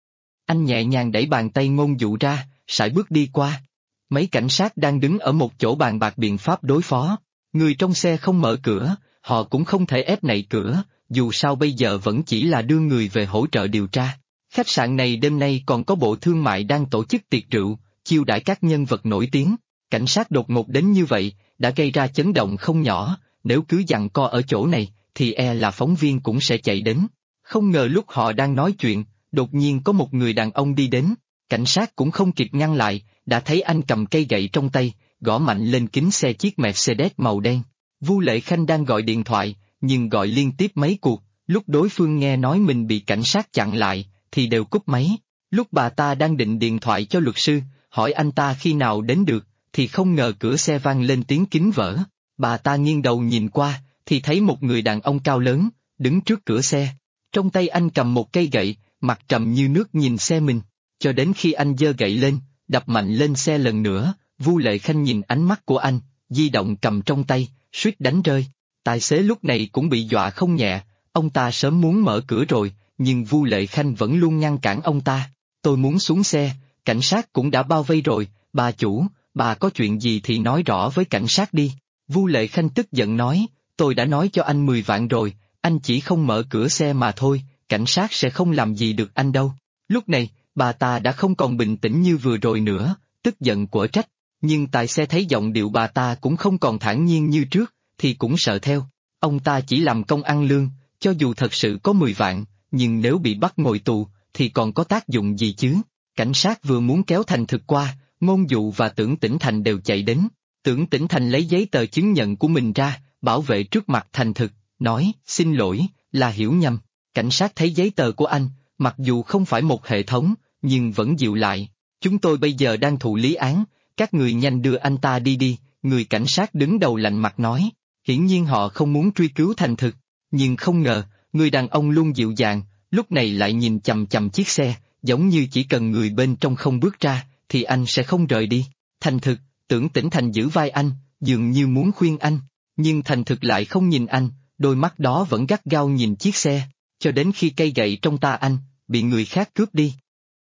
Anh nhẹ nhàng đẩy bàn tay Ngôn Dụ ra, sải bước đi qua. Mấy cảnh sát đang đứng ở một chỗ bàn bạc biện pháp đối phó. Người trong xe không mở cửa, họ cũng không thể ép nạy cửa, dù sao bây giờ vẫn chỉ là đưa người về hỗ trợ điều tra. Khách sạn này đêm nay còn có bộ thương mại đang tổ chức tiệc rượu, chiêu đãi các nhân vật nổi tiếng. Cảnh sát đột ngột đến như vậy, đã gây ra chấn động không nhỏ, nếu cứ giằng co ở chỗ này, thì là phóng viên cũng sẽ chạy đến. Không ngờ lúc họ đang nói chuyện, đột nhiên có một người đàn ông đi đến, cảnh sát cũng không kịp ngăn lại, đã thấy anh cầm cây gậy trong tay, gõ mạnh lên kính xe chiếc Mercedes màu đen. Vu Lệ Khanh đang gọi điện thoại, nhưng gọi liên tiếp mấy cuộc, lúc đối phương nghe nói mình bị cảnh sát chặn lại, thì đều cúp máy. Lúc bà ta đang định điện thoại cho luật sư, hỏi anh ta khi nào đến được, thì không ngờ cửa xe vang lên tiếng kính vỡ. Bà ta nghiêng đầu nhìn qua, thì thấy một người đàn ông cao lớn, đứng trước cửa xe. Trong tay anh cầm một cây gậy, mặt trầm như nước nhìn xe mình, cho đến khi anh giơ gậy lên, đập mạnh lên xe lần nữa, Vu Lệ Khanh nhìn ánh mắt của anh, di động cầm trong tay, suýt đánh rơi. Tài xế lúc này cũng bị dọa không nhẹ, ông ta sớm muốn mở cửa rồi, nhưng Vu Lệ Khanh vẫn luôn ngăn cản ông ta. Tôi muốn xuống xe, cảnh sát cũng đã bao vây rồi, bà chủ, bà có chuyện gì thì nói rõ với cảnh sát đi. Vu Lệ Khanh tức giận nói, tôi đã nói cho anh 10 vạn rồi, anh chỉ không mở cửa xe mà thôi, cảnh sát sẽ không làm gì được anh đâu. Lúc này, bà ta đã không còn bình tĩnh như vừa rồi nữa, tức giận quở trách, nhưng tài xế thấy giọng điệu bà ta cũng không còn thản nhiên như trước, thì cũng sợ theo. Ông ta chỉ làm công ăn lương, cho dù thật sự có 10 vạn, nhưng nếu bị bắt ngồi tù, thì còn có tác dụng gì chứ? Cảnh sát vừa muốn kéo Thành Thực qua, Ngôn Dụ và Tưởng Tĩnh Thành đều chạy đến. Tưởng Tĩnh Thành lấy giấy tờ chứng nhận của mình ra, bảo vệ trước mặt Thành Thực, nói, xin lỗi, là hiểu nhầm. Cảnh sát thấy giấy tờ của anh, mặc dù không phải một hệ thống, nhưng vẫn dịu lại. Chúng tôi bây giờ đang thụ lý án, các người nhanh đưa anh ta đi đi, người cảnh sát đứng đầu lạnh mặt nói. Hiển nhiên họ không muốn truy cứu Thành Thực, nhưng không ngờ, người đàn ông luôn dịu dàng, lúc này lại nhìn chằm chằm chiếc xe, giống như chỉ cần người bên trong không bước ra, thì anh sẽ không rời đi. Thành Thực, Tưởng Tĩnh Thành giữ vai anh, dường như muốn khuyên anh, nhưng Thành Thực lại không nhìn anh, đôi mắt đó vẫn gắt gao nhìn chiếc xe, cho đến khi cây gậy trong tay anh, bị người khác cướp đi.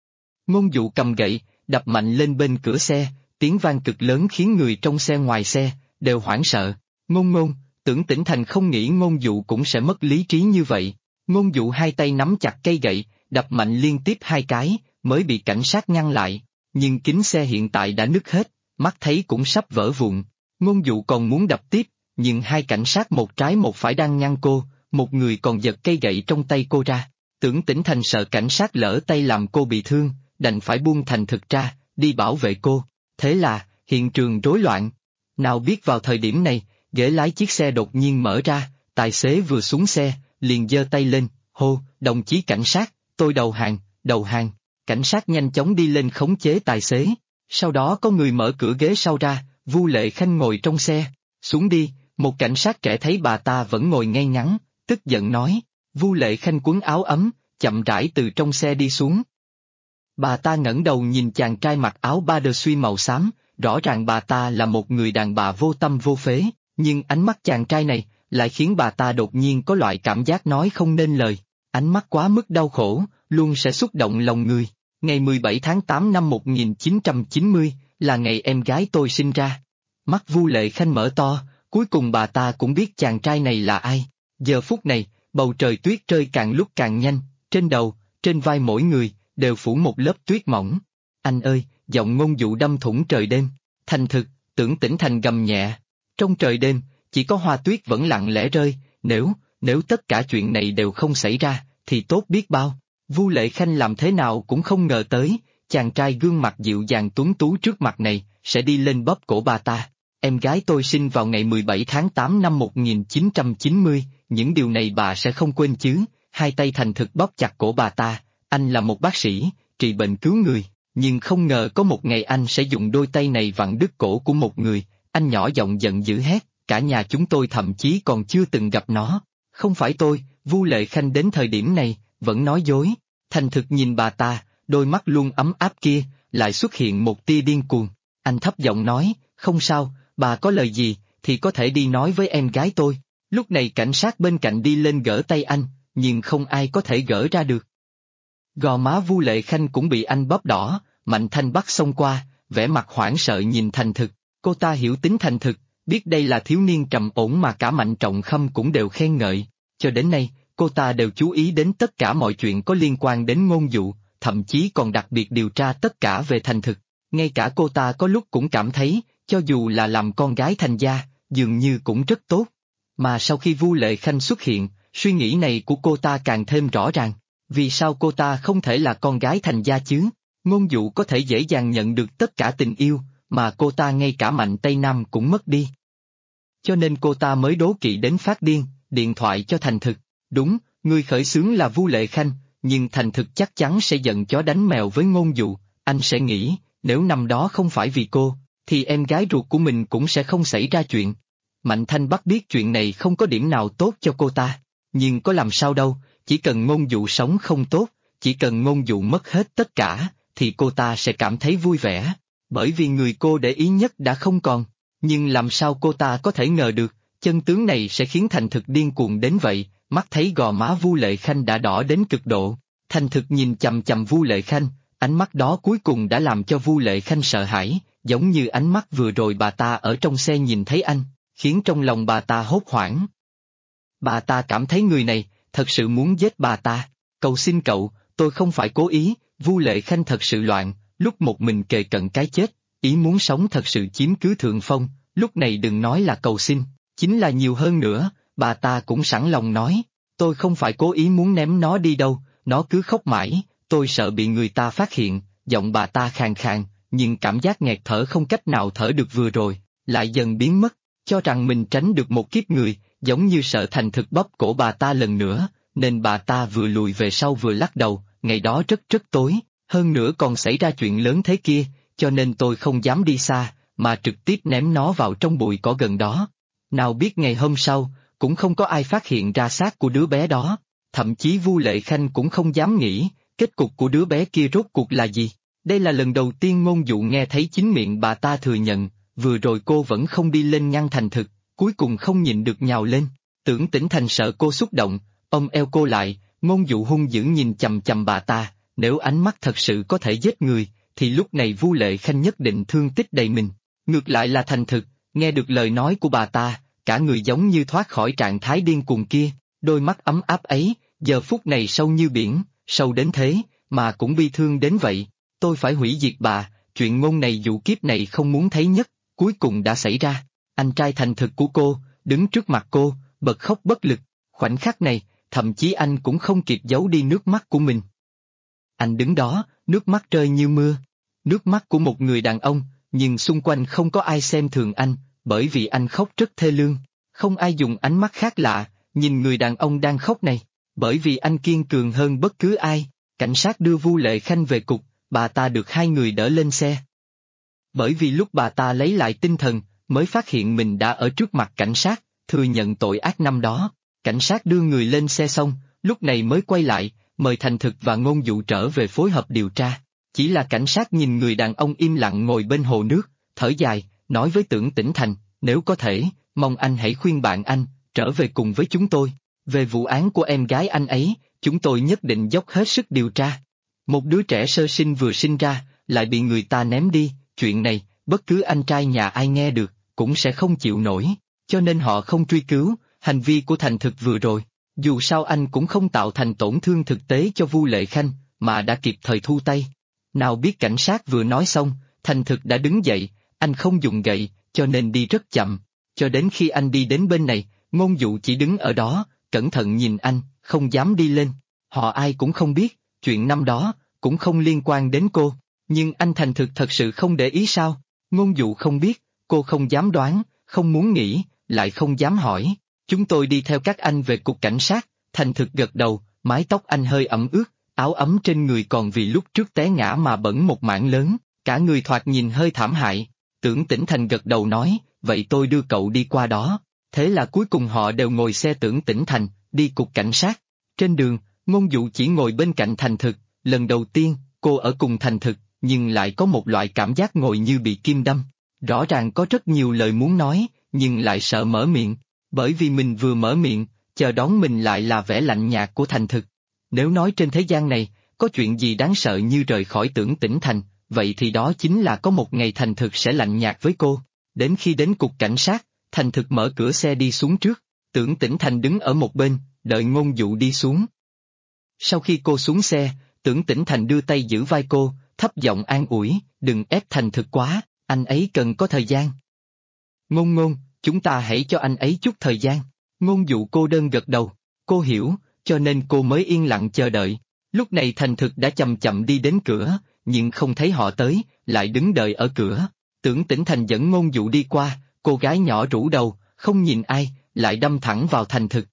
Ngôn Dụ cầm gậy, đập mạnh lên bên cửa xe, tiếng vang cực lớn khiến người trong xe ngoài xe, đều hoảng sợ. Ngôn, Tưởng Tĩnh Thành không nghĩ Ngôn Dụ cũng sẽ mất lý trí như vậy. Ngôn Dụ hai tay nắm chặt cây gậy, đập mạnh liên tiếp 2 cái, mới bị cảnh sát ngăn lại, nhưng kính xe hiện tại đã nứt hết, mắt thấy cũng sắp vỡ vụn. Ngôn Dụ còn muốn đập tiếp, nhưng 2 cảnh sát một trái một phải đang ngăn cô, một người còn giật cây gậy trong tay cô ra. Tưởng Tĩnh Thành sợ cảnh sát lỡ tay làm cô bị thương, đành phải buông Thành Thực ra, đi bảo vệ cô. Thế là, hiện trường rối loạn. Nào biết vào thời điểm này, ghế lái chiếc xe đột nhiên mở ra, tài xế vừa xuống xe, liền giơ tay lên, hô, đồng chí cảnh sát, tôi đầu hàng, đầu hàng. Cảnh sát nhanh chóng đi lên khống chế tài xế. Sau đó có người mở cửa ghế sau ra, Vu Lệ Khanh ngồi trong xe. Xuống đi, một cảnh sát trẻ thấy bà ta vẫn ngồi ngay ngắn, tức giận nói. Vu Lệ Khanh quấn áo ấm, chậm rãi từ trong xe đi xuống. Bà ta ngẩng đầu nhìn chàng trai mặc áo ba đờ suy màu xám, rõ ràng bà ta là một người đàn bà vô tâm vô phế, nhưng ánh mắt chàng trai này lại khiến bà ta đột nhiên có loại cảm giác nói không nên lời. Ánh mắt quá mức đau khổ, luôn sẽ xúc động lòng người. Ngày 17 tháng 8 năm 1990, là ngày em gái tôi sinh ra. Mắt Vu Lệ Khanh mở to, cuối cùng bà ta cũng biết chàng trai này là ai. Giờ phút này, bầu trời tuyết rơi càng lúc càng nhanh, trên đầu, trên vai mỗi người, đều phủ một lớp tuyết mỏng. Anh ơi, giọng Ngôn Dụ đâm thủng trời đêm. Thành Thực, Tưởng Tĩnh Thành gầm nhẹ. Trong trời đêm, chỉ có hoa tuyết vẫn lặng lẽ rơi, nếu tất cả chuyện này đều không xảy ra, thì tốt biết bao. Vu Lệ Khanh làm thế nào cũng không ngờ tới, chàng trai gương mặt dịu dàng tuấn tú trước mặt này, sẽ đi lên bóp cổ bà ta. Em gái tôi sinh vào ngày 17 tháng 8 năm 1990, những điều này bà sẽ không quên chứ. Hai tay thành thực bóp chặt cổ bà ta. Anh là một bác sĩ, trị bệnh cứu người, nhưng không ngờ có một ngày anh sẽ dùng đôi tay này vặn đứt cổ của một người. Anh nhỏ giọng giận dữ hét, cả nhà chúng tôi thậm chí còn chưa từng gặp nó. Không phải tôi, Vu Lệ Khanh đến thời điểm này, vẫn nói dối. Thành thực nhìn bà ta, đôi mắt luôn ấm áp kia, lại xuất hiện một tia điên cuồng. Anh thấp giọng nói, không sao, bà có lời gì, thì có thể đi nói với em gái tôi. Lúc này cảnh sát bên cạnh đi lên gỡ tay anh, nhưng không ai có thể gỡ ra được. Gò má Vu Lệ Khanh cũng bị anh bóp đỏ, Mạnh Thanh Bắc xông qua, vẻ mặt hoảng sợ nhìn Thành Thực. Cô ta hiểu tính Thành Thực, biết đây là thiếu niên trầm ổn mà cả Mạnh Trọng Khâm cũng đều khen ngợi. Cho đến nay, cô ta đều chú ý đến tất cả mọi chuyện có liên quan đến Ngôn Dụ, thậm chí còn đặc biệt điều tra tất cả về Thành Thực. Ngay cả cô ta có lúc cũng cảm thấy, cho dù là làm con gái Thành gia, dường như cũng rất tốt. Mà sau khi Vu Lệ Khanh xuất hiện, suy nghĩ này của cô ta càng thêm rõ ràng. Vì sao cô ta không thể là con gái Thành gia chứ? Ngôn Dụ có thể dễ dàng nhận được tất cả tình yêu, mà cô ta ngay cả Mạnh Tây Nam cũng mất đi. Cho nên cô ta mới đố kỵ đến phát điên, điện thoại cho Thành Thực. Đúng, người khởi xướng là Vu Lệ Khanh, nhưng Thành Thực chắc chắn sẽ giận chó đánh mèo với Ngôn Dụ. Anh sẽ nghĩ, nếu năm đó không phải vì cô, thì em gái ruột của mình cũng sẽ không xảy ra chuyện. Mạnh Thanh Bắc biết chuyện này không có điểm nào tốt cho cô ta, nhưng có làm sao đâu, chỉ cần Ngôn Dụ sống không tốt, chỉ cần Ngôn Dụ mất hết tất cả, thì cô ta sẽ cảm thấy vui vẻ, bởi vì người cô để ý nhất đã không còn. Nhưng làm sao cô ta có thể ngờ được, chân tướng này sẽ khiến Thành Thực điên cuồng đến vậy, mắt thấy gò má Vu Lệ Khanh đã đỏ đến cực độ. Thành Thực nhìn chằm chằm Vu Lệ Khanh, ánh mắt đó cuối cùng đã làm cho Vu Lệ Khanh sợ hãi, giống như ánh mắt vừa rồi bà ta ở trong xe nhìn thấy anh, khiến trong lòng bà ta hốt hoảng. Bà ta cảm thấy người này, thật sự muốn giết bà ta. Cầu xin cậu, tôi không phải cố ý. Vu Lệ Khanh thật sự loạn, lúc một mình kề cận cái chết, ý muốn sống thật sự chiếm cứ thượng phong, lúc này đừng nói là cầu xin, chính là nhiều hơn nữa, bà ta cũng sẵn lòng nói, tôi không phải cố ý muốn ném nó đi đâu, nó cứ khóc mãi, tôi sợ bị người ta phát hiện. Giọng bà ta khàn khàn, nhưng cảm giác nghẹt thở không cách nào thở được vừa rồi, lại dần biến mất, cho rằng mình tránh được một kiếp người, giống như sợ Thành Thực bóp cổ bà ta lần nữa, nên bà ta vừa lùi về sau vừa lắc đầu. Ngày đó rất tối, hơn nữa còn xảy ra chuyện lớn thế kia, cho nên tôi không dám đi xa, mà trực tiếp ném nó vào trong bụi cỏ gần đó. Nào biết ngày hôm sau, cũng không có ai phát hiện ra xác của đứa bé đó, thậm chí Vu Lệ Khanh cũng không dám nghĩ, kết cục của đứa bé kia rốt cuộc là gì. Đây là lần đầu tiên Ngôn Dụ nghe thấy chính miệng bà ta thừa nhận, vừa rồi cô vẫn không đi lên ngăn Thành Thực, cuối cùng không nhịn được nhào lên. Tưởng Tĩnh Thành sợ cô xúc động, ôm eo cô lại. Ngôn Dụ hung dữ nhìn chằm chằm bà ta, nếu ánh mắt thật sự có thể giết người, thì lúc này Vu Lệ Khanh nhất định thương tích đầy mình. Ngược lại là Thành Thực, nghe được lời nói của bà ta, cả người giống như thoát khỏi trạng thái điên cuồng kia, đôi mắt ấm áp ấy, giờ phút này sâu như biển, sâu đến thế, mà cũng bi thương đến vậy. Tôi phải hủy diệt bà, chuyện ngôn này dụ kiếp này không muốn thấy nhất, cuối cùng đã xảy ra. Anh trai Thành Thực của cô, đứng trước mặt cô, bật khóc bất lực, khoảnh khắc này, thậm chí anh cũng không kịp giấu đi nước mắt của mình. Anh đứng đó, nước mắt rơi như mưa. Nước mắt của một người đàn ông, nhưng xung quanh không có ai xem thường anh, bởi vì anh khóc rất thê lương. Không ai dùng ánh mắt khác lạ, nhìn người đàn ông đang khóc này, bởi vì anh kiên cường hơn bất cứ ai. Cảnh sát đưa Vu Lệ Khanh về cục, bà ta được hai người đỡ lên xe. Bởi vì lúc bà ta lấy lại tinh thần, mới phát hiện mình đã ở trước mặt cảnh sát, thừa nhận tội ác năm đó. Cảnh sát đưa người lên xe xong, lúc này mới quay lại, mời Thành Thực và Ngôn Dụ trở về phối hợp điều tra. Chỉ là cảnh sát nhìn người đàn ông im lặng ngồi bên hồ nước, thở dài, nói với Tưởng Tĩnh Thành, nếu có thể, mong anh hãy khuyên bạn anh, trở về cùng với chúng tôi. Về vụ án của em gái anh ấy, chúng tôi nhất định dốc hết sức điều tra. Một đứa trẻ sơ sinh vừa sinh ra, lại bị người ta ném đi, chuyện này, bất cứ anh trai nhà ai nghe được, cũng sẽ không chịu nổi, cho nên họ không truy cứu. Hành vi của Thành Thực vừa rồi, dù sao anh cũng không tạo thành tổn thương thực tế cho Vu Lệ Khanh, mà đã kịp thời thu tay. Nào biết cảnh sát vừa nói xong, Thành Thực đã đứng dậy, anh không dùng gậy, cho nên đi rất chậm. Cho đến khi anh đi đến bên này, Ngôn Dụ chỉ đứng ở đó, cẩn thận nhìn anh, không dám đi lên. Họ ai cũng không biết, chuyện năm đó, cũng không liên quan đến cô. Nhưng anh Thành Thực thật sự không để ý sao? Ngôn Dụ không biết, Cô không dám đoán, không muốn nghĩ, lại không dám hỏi. Chúng tôi đi theo các anh về cục cảnh sát, Thành Thực gật đầu, mái tóc anh hơi ẩm ướt, áo ấm trên người còn vì lúc trước té ngã mà bẩn một mảng lớn, cả người thoạt nhìn hơi thảm hại. Tưởng Tĩnh Thành gật đầu nói, vậy tôi đưa cậu đi qua đó. Thế là cuối cùng họ đều ngồi xe Tưởng Tĩnh Thành, đi cục cảnh sát. Trên đường, Ngôn Dụ chỉ ngồi bên cạnh Thành Thực, lần đầu tiên, cô ở cùng Thành Thực, nhưng lại có một loại cảm giác ngồi như bị kim đâm. Rõ ràng có rất nhiều lời muốn nói, nhưng lại sợ mở miệng, bởi vì mình vừa mở miệng, chờ đón mình lại là vẻ lạnh nhạt của Thành Thực. Nếu nói trên thế gian này, có chuyện gì đáng sợ như rời khỏi Tưởng Tĩnh Thành, vậy thì đó chính là có một ngày Thành Thực sẽ lạnh nhạt với cô. Đến khi đến cục cảnh sát, Thành Thực mở cửa xe đi xuống trước, Tưởng Tĩnh Thành đứng ở một bên, đợi Ngôn Dụ đi xuống. Sau khi cô xuống xe, Tưởng Tĩnh Thành đưa tay giữ vai cô, thấp giọng an ủi, đừng ép Thành Thực quá, anh ấy cần có thời gian. Ngôn Ngôn, chúng ta hãy cho anh ấy chút thời gian. Ngôn Dụ cô đơn gật đầu, cô hiểu, cho nên cô mới yên lặng chờ đợi. Lúc này Thành Thực đã chậm chậm đi đến cửa, nhưng không thấy họ tới, lại đứng đợi ở cửa. Tưởng Tĩnh Thành dẫn Ngôn Dụ đi qua, cô gái nhỏ rũ đầu, không nhìn ai, lại đâm thẳng vào Thành Thực.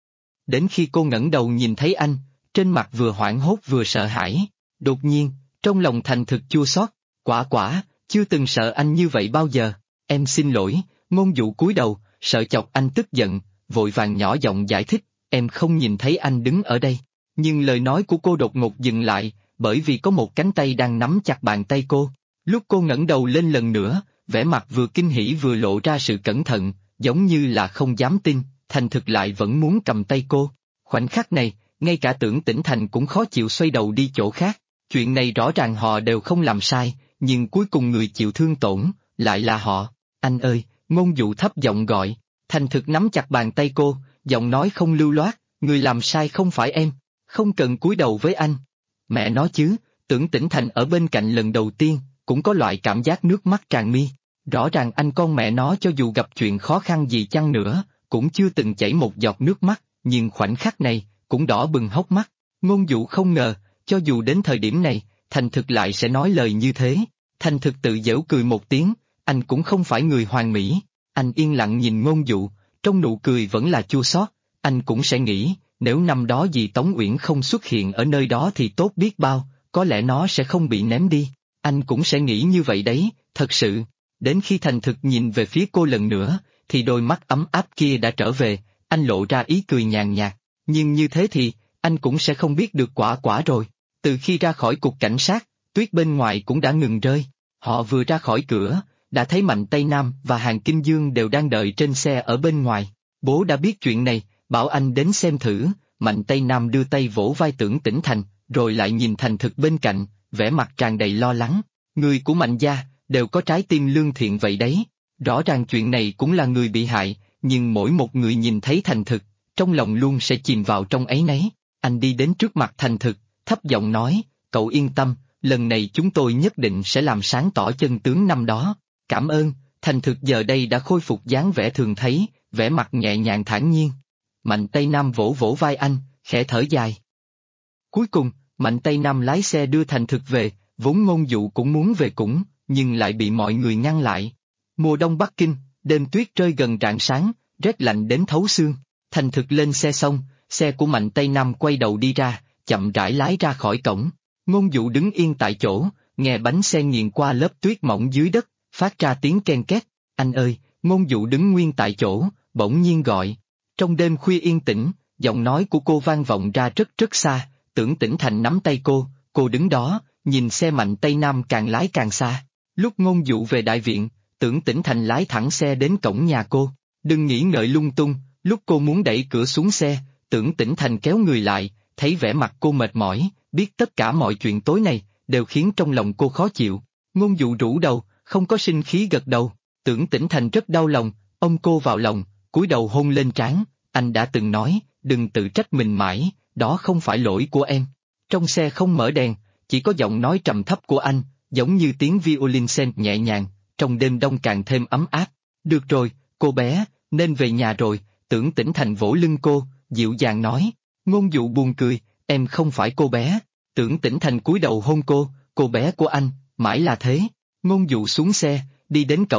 Đến khi cô ngẩng đầu nhìn thấy anh, trên mặt vừa hoảng hốt vừa sợ hãi, đột nhiên, trong lòng Thành Thực chua xót, quả, chưa từng sợ anh như vậy bao giờ, em xin lỗi. Ngôn Dụ cúi đầu, sợ chọc anh tức giận, vội vàng nhỏ giọng giải thích, em không nhìn thấy anh đứng ở đây. Nhưng lời nói của cô đột ngột dừng lại, bởi vì có một cánh tay đang nắm chặt bàn tay cô. Lúc cô ngẩng đầu lên lần nữa, vẻ mặt vừa kinh hỉ vừa lộ ra sự cẩn thận, giống như là không dám tin, Thành Thực lại vẫn muốn cầm tay cô. Khoảnh khắc này, ngay cả Tưởng Tĩnh Thành cũng khó chịu xoay đầu đi chỗ khác. Chuyện này rõ ràng họ đều không làm sai, nhưng cuối cùng người chịu thương tổn, lại là họ. Anh ơi, Ngôn Dụ thấp giọng gọi. Thành Thực nắm chặt bàn tay cô, giọng nói không lưu loát, người làm sai không phải em, không cần cúi đầu với anh. Mẹ nói chứ, Tưởng Tĩnh Thành ở bên cạnh lần đầu tiên, cũng có loại cảm giác nước mắt tràn mi. Rõ ràng anh con mẹ nó cho dù gặp chuyện khó khăn gì chăng nữa, cũng chưa từng chảy một giọt nước mắt, nhưng khoảnh khắc này, cũng đỏ bừng hốc mắt. Ngôn Dụ không ngờ, cho dù đến thời điểm này, Thành Thực lại sẽ nói lời như thế. Thành Thực tự giễu cười một tiếng, anh cũng không phải người hoàn mỹ. Anh yên lặng nhìn Ngôn Dụ, trong nụ cười vẫn là chua xót. Anh cũng sẽ nghĩ, nếu năm đó dì Tống Uyển không xuất hiện ở nơi đó thì tốt biết bao, có lẽ nó sẽ không bị ném đi. Anh cũng sẽ nghĩ như vậy đấy, thật sự. Đến khi Thành Thực nhìn về phía cô lần nữa, thì đôi mắt ấm áp kia đã trở về, anh lộ ra ý cười nhàn nhạt. Nhưng như thế thì, anh cũng sẽ không biết được quả rồi. Từ khi ra khỏi cục cảnh sát, tuyết bên ngoài cũng đã ngừng rơi. Họ vừa ra khỏi cửa, đã thấy Mạnh Tây Nam và Hàn Kinh Dương đều đang đợi trên xe ở bên ngoài. Bố đã biết chuyện này, bảo anh đến xem thử. Mạnh Tây Nam đưa tay vỗ vai Tưởng Tĩnh Thành, rồi lại nhìn Thành Thực bên cạnh, vẻ mặt tràn đầy lo lắng. Người của Mạnh gia, đều có trái tim lương thiện vậy đấy. Rõ ràng chuyện này cũng là người bị hại, nhưng mỗi một người nhìn thấy Thành Thực, trong lòng luôn sẽ chìm vào trong áy náy. Anh đi đến trước mặt Thành Thực, thấp giọng nói, cậu yên tâm, lần này chúng tôi nhất định sẽ làm sáng tỏ chân tướng năm đó. Cảm ơn. Thành Thực giờ đây đã khôi phục dáng vẻ thường thấy, vẻ mặt nhẹ nhàng thản nhiên. Mạnh Tây Nam vỗ vỗ vai anh, khẽ thở dài. Cuối cùng, Mạnh Tây Nam lái xe đưa Thành Thực về, vốn Ngôn Dụ cũng muốn về cũng, nhưng lại bị mọi người ngăn lại. Mùa đông Bắc Kinh, đêm tuyết rơi gần rạng sáng, rét lạnh đến thấu xương. Thành Thực lên xe xong, xe của Mạnh Tây Nam quay đầu đi ra, chậm rãi lái ra khỏi cổng. Ngôn Dụ đứng yên tại chỗ, nghe bánh xe nghiền qua lớp tuyết mỏng dưới đất, phát ra tiếng ken két. Anh ơi! Ngôn Dụ đứng nguyên tại chỗ, bỗng nhiên gọi. Trong đêm khuya yên tĩnh, giọng nói của cô vang vọng ra rất xa. Tưởng Tĩnh Thành nắm tay cô đứng đó, nhìn xe Mạnh Tây Nam càng lái càng xa. Lúc Ngôn Dụ về đại viện, Tưởng Tĩnh Thành lái thẳng xe đến cổng nhà cô. Đừng nghĩ ngợi lung tung, lúc cô muốn đẩy cửa xuống xe, Tưởng Tĩnh Thành kéo người lại, thấy vẻ mặt cô mệt mỏi, biết tất cả mọi chuyện tối nay, đều khiến trong lòng cô khó chịu. Ngôn Dụ rũ đầu, không có sinh khí gật đầu. Tưởng Tĩnh Thành rất đau lòng, ôm cô vào lòng, cúi đầu hôn lên trán. Anh đã từng nói, đừng tự trách mình mãi, đó không phải lỗi của em. Trong xe không mở đèn, chỉ có giọng nói trầm thấp của anh, giống như tiếng violin sen nhẹ nhàng, trong đêm đông càng thêm ấm áp. Được rồi, cô bé, nên về nhà rồi. Tưởng Tĩnh Thành vỗ lưng cô, dịu dàng nói. Ngôn Dụ buồn cười, em không phải cô bé. Tưởng Tĩnh Thành cúi đầu hôn cô bé của anh, mãi là thế. Ngôn Dụ xuống xe, đi đến cổng,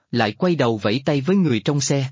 lại quay đầu vẫy tay với người trong xe.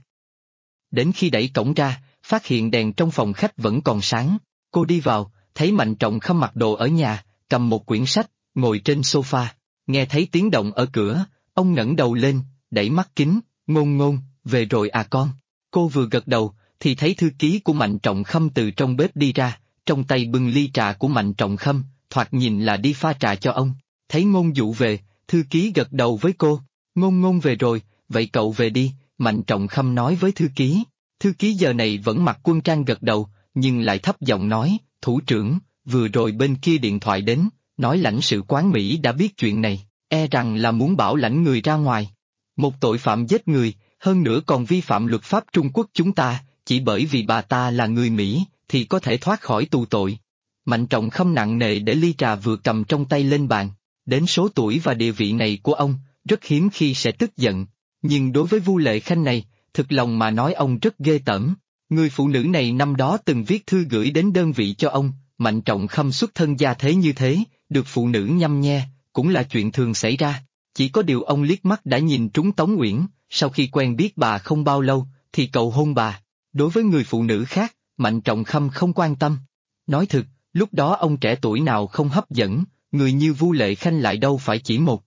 Đến khi đẩy cổng ra, phát hiện đèn trong phòng khách vẫn còn sáng, cô đi vào, thấy Mạnh Trọng Khâm mặc đồ ở nhà, cầm một quyển sách, ngồi trên sofa, nghe thấy tiếng động ở cửa, ông ngẩng đầu lên, đẩy mắt kính, Ngôn Ngôn, về rồi à con. Cô vừa gật đầu, thì thấy thư ký của Mạnh Trọng Khâm từ trong bếp đi ra, trong tay bưng ly trà của Mạnh Trọng Khâm, thoạt nhìn là đi pha trà cho ông. Thấy Ngôn Dụ về, thư ký gật đầu với cô, Ngôn Ngôn về rồi, vậy cậu về đi, Mạnh Trọng Khâm nói với thư ký. Thư ký giờ này vẫn mặc quân trang gật đầu, nhưng lại thấp giọng nói, thủ trưởng, vừa rồi bên kia điện thoại đến, nói lãnh sự quán Mỹ đã biết chuyện này, e rằng là muốn bảo lãnh người ra ngoài. Một tội phạm giết người, hơn nữa còn vi phạm luật pháp Trung Quốc chúng ta, chỉ bởi vì bà ta là người Mỹ, thì có thể thoát khỏi tù tội. Mạnh Trọng Khâm nặng nề để ly trà vừa cầm trong tay lên bàn, đến số tuổi và địa vị này của ông, rất hiếm khi sẽ tức giận, nhưng đối với Vu Lệ Khanh này, thực lòng mà nói ông rất ghê tởm. Người phụ nữ này năm đó từng viết thư gửi đến đơn vị cho ông, Mạnh Trọng Khâm xuất thân gia thế như thế, được phụ nữ nhăm nhe, cũng là chuyện thường xảy ra. Chỉ có điều ông liếc mắt đã nhìn trúng Tống Uyển, sau khi quen biết bà không bao lâu, thì cầu hôn bà. Đối với người phụ nữ khác, Mạnh Trọng Khâm không quan tâm. Nói thực, lúc đó ông trẻ tuổi nào không hấp dẫn, người như Vu Lệ Khanh lại đâu phải chỉ một.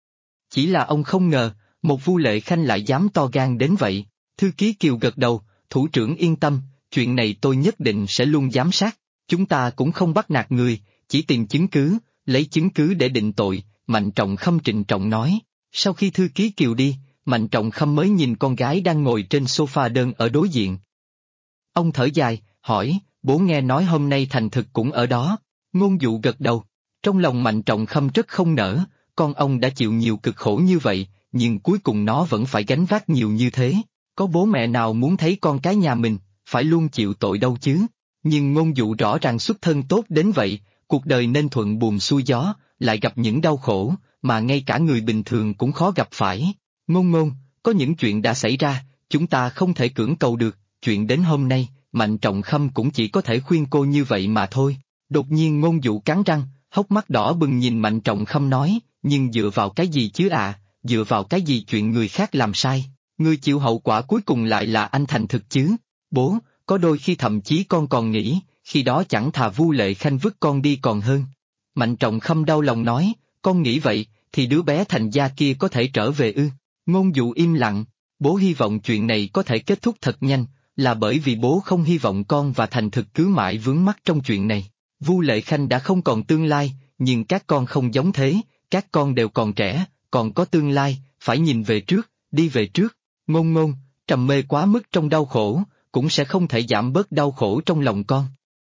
Chỉ là ông không ngờ, một Vu Lệ Khanh lại dám to gan đến vậy. Thư ký Kiều gật đầu, thủ trưởng yên tâm, chuyện này tôi nhất định sẽ luôn giám sát. Chúng ta cũng không bắt nạt người, chỉ tìm chứng cứ, lấy chứng cứ để định tội, Mạnh Trọng Khâm trịnh trọng nói. Sau khi thư ký Kiều đi, Mạnh Trọng Khâm mới nhìn con gái đang ngồi trên sofa đơn ở đối diện. Ông thở dài, hỏi, bố nghe nói hôm nay Thành Thực cũng ở đó. Ngôn Dụ gật đầu. Trong lòng Mạnh Trọng Khâm rất không nỡ, con ông đã chịu nhiều cực khổ như vậy, nhưng cuối cùng nó vẫn phải gánh vác nhiều như thế. Có bố mẹ nào muốn thấy con cái nhà mình, phải luôn chịu tội đâu chứ. Nhưng Ngôn Dụ rõ ràng xuất thân tốt đến vậy, cuộc đời nên thuận buồm xuôi gió, lại gặp những đau khổ, mà ngay cả người bình thường cũng khó gặp phải. Ngôn Ngôn, có những chuyện đã xảy ra, chúng ta không thể cưỡng cầu được, chuyện đến hôm nay, Mạnh Trọng Khâm cũng chỉ có thể khuyên cô như vậy mà thôi. Đột nhiên Ngôn Dụ cắn răng, hốc mắt đỏ bừng nhìn Mạnh Trọng Khâm nói, nhưng dựa vào cái gì chứ à, dựa vào cái gì chuyện người khác làm sai, người chịu hậu quả cuối cùng lại là anh Thành Thực chứ. Bố, có đôi khi thậm chí con còn nghĩ, khi đó chẳng thà Vu Lệ Khanh vứt con đi còn hơn. Mạnh Trọng Khâm đau lòng nói, con nghĩ vậy, thì đứa bé Thành Gia kia có thể trở về ư? Ngôn Dụ im lặng, bố hy vọng chuyện này có thể kết thúc thật nhanh, là bởi vì bố không hy vọng con và Thành Thực cứ mãi vướng mắc trong chuyện này. Vu Lệ Khanh đã không còn tương lai, nhưng các con không giống thế, các con đều còn trẻ, còn có tương lai, phải nhìn về trước, đi về trước. Ngôn Ngôn, trầm mê quá mức trong đau khổ, cũng sẽ không thể giảm bớt đau khổ trong lòng con.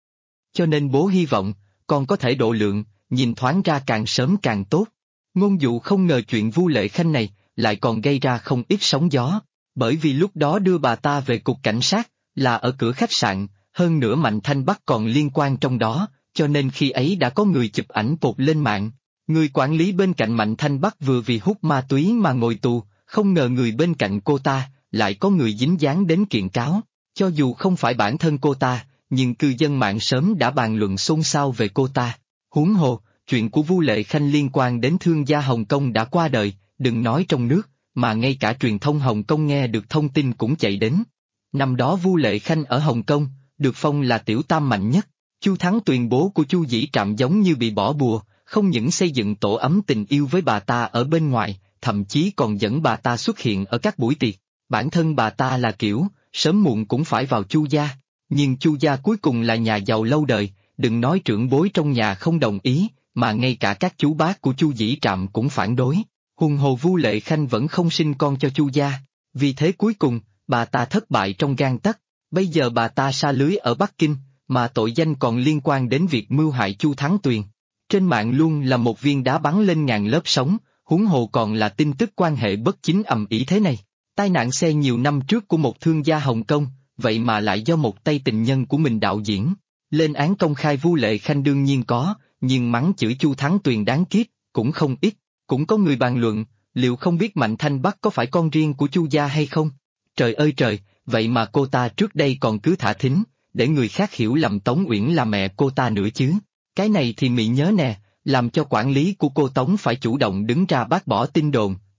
Cho nên bố hy vọng, con có thể độ lượng, nhìn thoáng ra càng sớm càng tốt. Ngôn Dụ không ngờ chuyện Vu Lệ Khanh này, lại còn gây ra không ít sóng gió, bởi vì lúc đó đưa bà ta về cục cảnh sát, là ở cửa khách sạn, hơn nữa Mạnh Thanh Bắc còn liên quan trong đó, cho nên khi ấy đã có người chụp ảnh pột lên mạng. Người quản lý bên cạnh Mạnh Thanh Bắc vừa vì hút ma túy mà ngồi tù, không ngờ người bên cạnh cô ta, lại có người dính dáng đến kiện cáo. Cho dù không phải bản thân cô ta, nhưng cư dân mạng sớm đã bàn luận xôn xao về cô ta. Huống hồ, chuyện của Vu Lệ Khanh liên quan đến thương gia Hồng Kông đã qua đời, đừng nói trong nước, mà ngay cả truyền thông Hồng Kông nghe được thông tin cũng chạy đến. Năm đó Vu Lệ Khanh ở Hồng Kông, được phong là tiểu tam mạnh nhất. Chu Thắng Tuyền bố của Chu Dĩ Trạm giống như bị bỏ bùa, không những xây dựng tổ ấm tình yêu với bà ta ở bên ngoài, thậm chí còn dẫn bà ta xuất hiện ở các buổi tiệc. Bản thân bà ta là kiểu, sớm muộn cũng phải vào Chu gia, nhưng Chu gia cuối cùng là nhà giàu lâu đời, đừng nói trưởng bối trong nhà không đồng ý, mà ngay cả các chú bác của Chu Dĩ Trạm cũng phản đối. Huống hồ Vu Lệ Khanh vẫn không sinh con cho Chu gia, vì thế cuối cùng, bà ta thất bại trong gang tấc. Bây giờ bà ta sa lưới ở Bắc Kinh, mà tội danh còn liên quan đến việc mưu hại Chu Thắng Tuyền. Trên mạng luôn là một viên đá bắn lên ngàn lớp sóng, huống hồ còn là tin tức quan hệ bất chính ầm ĩ thế này. Tai nạn xe nhiều năm trước của một thương gia Hồng Kông, vậy mà lại do một tay tình nhân của mình đạo diễn. Lên án công khai Vu Lệ Khanh đương nhiên có, nhưng mắng chửi Chu Thắng Tuyền đáng kiếp, cũng không ít. Cũng có người bàn luận, liệu không biết Mạnh Thanh Bắc có phải con riêng của Chu gia hay không? Trời ơi trời, vậy mà cô ta trước đây còn cứ thả thính, để người khác hiểu lầm Tống Uyển là mẹ cô ta nữa chứ. Cái này thì Mị nhớ nè, làm cho quản lý của cô Tống phải chủ động đứng ra bác bỏ tin đồn,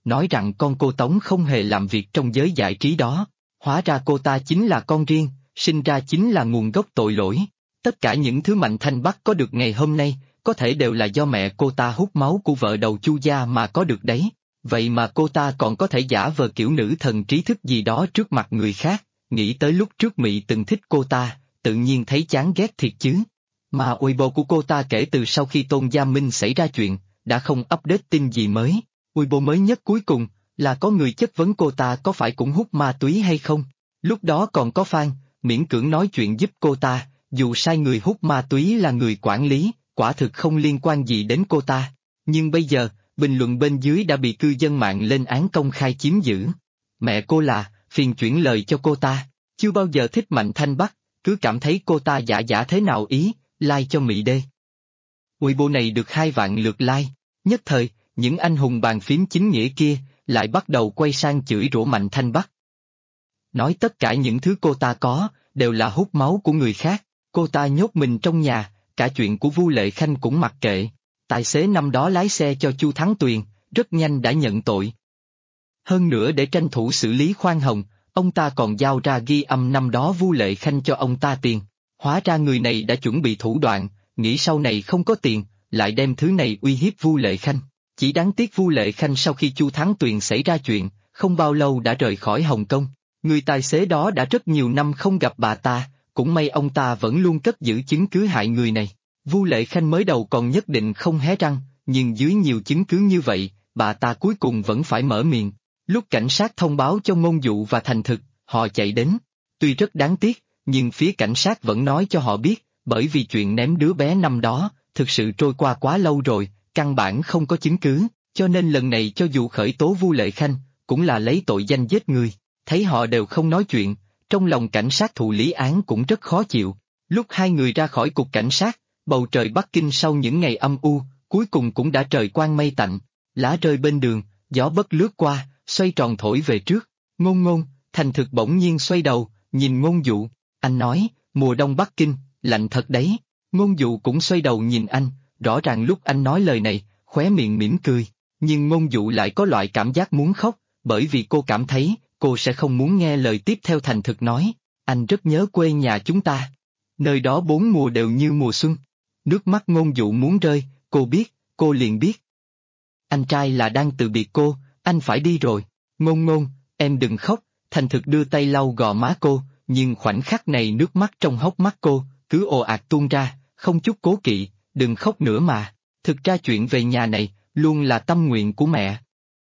nói rằng con cô Tống không hề làm việc trong giới giải trí đó. Hóa ra cô ta chính là con riêng, sinh ra chính là nguồn gốc tội lỗi. Tất cả những thứ Mạnh Thanh Bắc có được ngày hôm nay, có thể đều là do mẹ cô ta hút máu của vợ đầu Chu gia mà có được đấy. Vậy mà cô ta còn có thể giả vờ kiểu nữ thần trí thức gì đó trước mặt người khác, nghĩ tới lúc trước Mị từng thích cô ta, tự nhiên thấy chán ghét thiệt chứ. Mà Weibo của cô ta kể từ sau khi Tôn Gia Minh xảy ra chuyện, đã không update tin gì mới. Weibo mới nhất cuối cùng, là có người chất vấn cô ta có phải cũng hút ma túy hay không. Lúc đó còn có fan, miễn cưỡng nói chuyện giúp cô ta, dù sai người hút ma túy là người quản lý, quả thực không liên quan gì đến cô ta. Nhưng bây giờ, bình luận bên dưới đã bị cư dân mạng lên án công khai chiếm giữ. Mẹ cô là, phiền chuyển lời cho cô ta, chưa bao giờ thích Mạnh Thanh Bắc, cứ cảm thấy cô ta giả giả thế nào ý, like cho Mị đê. Weibo này được 2 vạn lượt like, nhất thời, những anh hùng bàn phím chính nghĩa kia, lại bắt đầu quay sang chửi rủa Mạnh Thanh Bắc. Nói tất cả những thứ cô ta có, đều là hút máu của người khác, cô ta nhốt mình trong nhà, cả chuyện của Vu Lệ Khanh cũng mặc kệ. Tài xế năm đó lái xe cho Chu Thắng Tuyền, rất nhanh đã nhận tội. Hơn nữa để tranh thủ xử lý khoan hồng, ông ta còn giao ra ghi âm năm đó Vu Lệ Khanh cho ông ta tiền. Hóa ra người này đã chuẩn bị thủ đoạn, nghĩ sau này không có tiền, lại đem thứ này uy hiếp Vu Lệ Khanh. Chỉ đáng tiếc Vu Lệ Khanh sau khi Chu Thắng Tuyền xảy ra chuyện, không bao lâu đã rời khỏi Hồng Kông. Người tài xế đó đã rất nhiều năm không gặp bà ta, cũng may ông ta vẫn luôn cất giữ chứng cứ hại người này. Vu Lệ Khanh mới đầu còn nhất định không hé răng, nhưng dưới nhiều chứng cứ như vậy, bà ta cuối cùng vẫn phải mở miệng. Lúc cảnh sát thông báo cho Ngôn Dụ và Thành Thực, họ chạy đến. Tuy rất đáng tiếc, nhưng phía cảnh sát vẫn nói cho họ biết, bởi vì chuyện ném đứa bé năm đó, thực sự trôi qua quá lâu rồi, căn bản không có chứng cứ, cho nên lần này cho dù khởi tố Vu Lệ Khanh, cũng là lấy tội danh giết người. Thấy họ đều không nói chuyện, trong lòng cảnh sát thụ lý án cũng rất khó chịu. Lúc 2 người ra khỏi cục cảnh sát, bầu trời Bắc Kinh sau những ngày âm u, cuối cùng cũng đã trời quang mây tạnh. Lá rơi bên đường, gió bất lướt qua, xoay tròn thổi về trước. Ngôn Ngôn, Thành Thực bỗng nhiên xoay đầu, nhìn Ngôn Dụ. Anh nói, mùa đông Bắc Kinh, lạnh thật đấy. Ngôn Dụ cũng xoay đầu nhìn anh, rõ ràng lúc anh nói lời này, khóe miệng mỉm cười. Nhưng Ngôn Dụ lại có loại cảm giác muốn khóc, bởi vì cô cảm thấy, cô sẽ không muốn nghe lời tiếp theo. Thành Thực nói, anh rất nhớ quê nhà chúng ta. Nơi đó 4 mùa đều như mùa xuân. Nước mắt Ngôn Dụ muốn rơi, cô biết, cô liền biết. Anh trai là đang từ biệt cô, anh phải đi rồi. Ngôn Ngôn, em đừng khóc. Thành Thực đưa tay lau gò má cô, nhưng khoảnh khắc này nước mắt trong hốc mắt cô, cứ ồ ạt tuôn ra, không chút cố kỵ, đừng khóc nữa mà. Thực ra chuyện về nhà này, luôn là tâm nguyện của mẹ.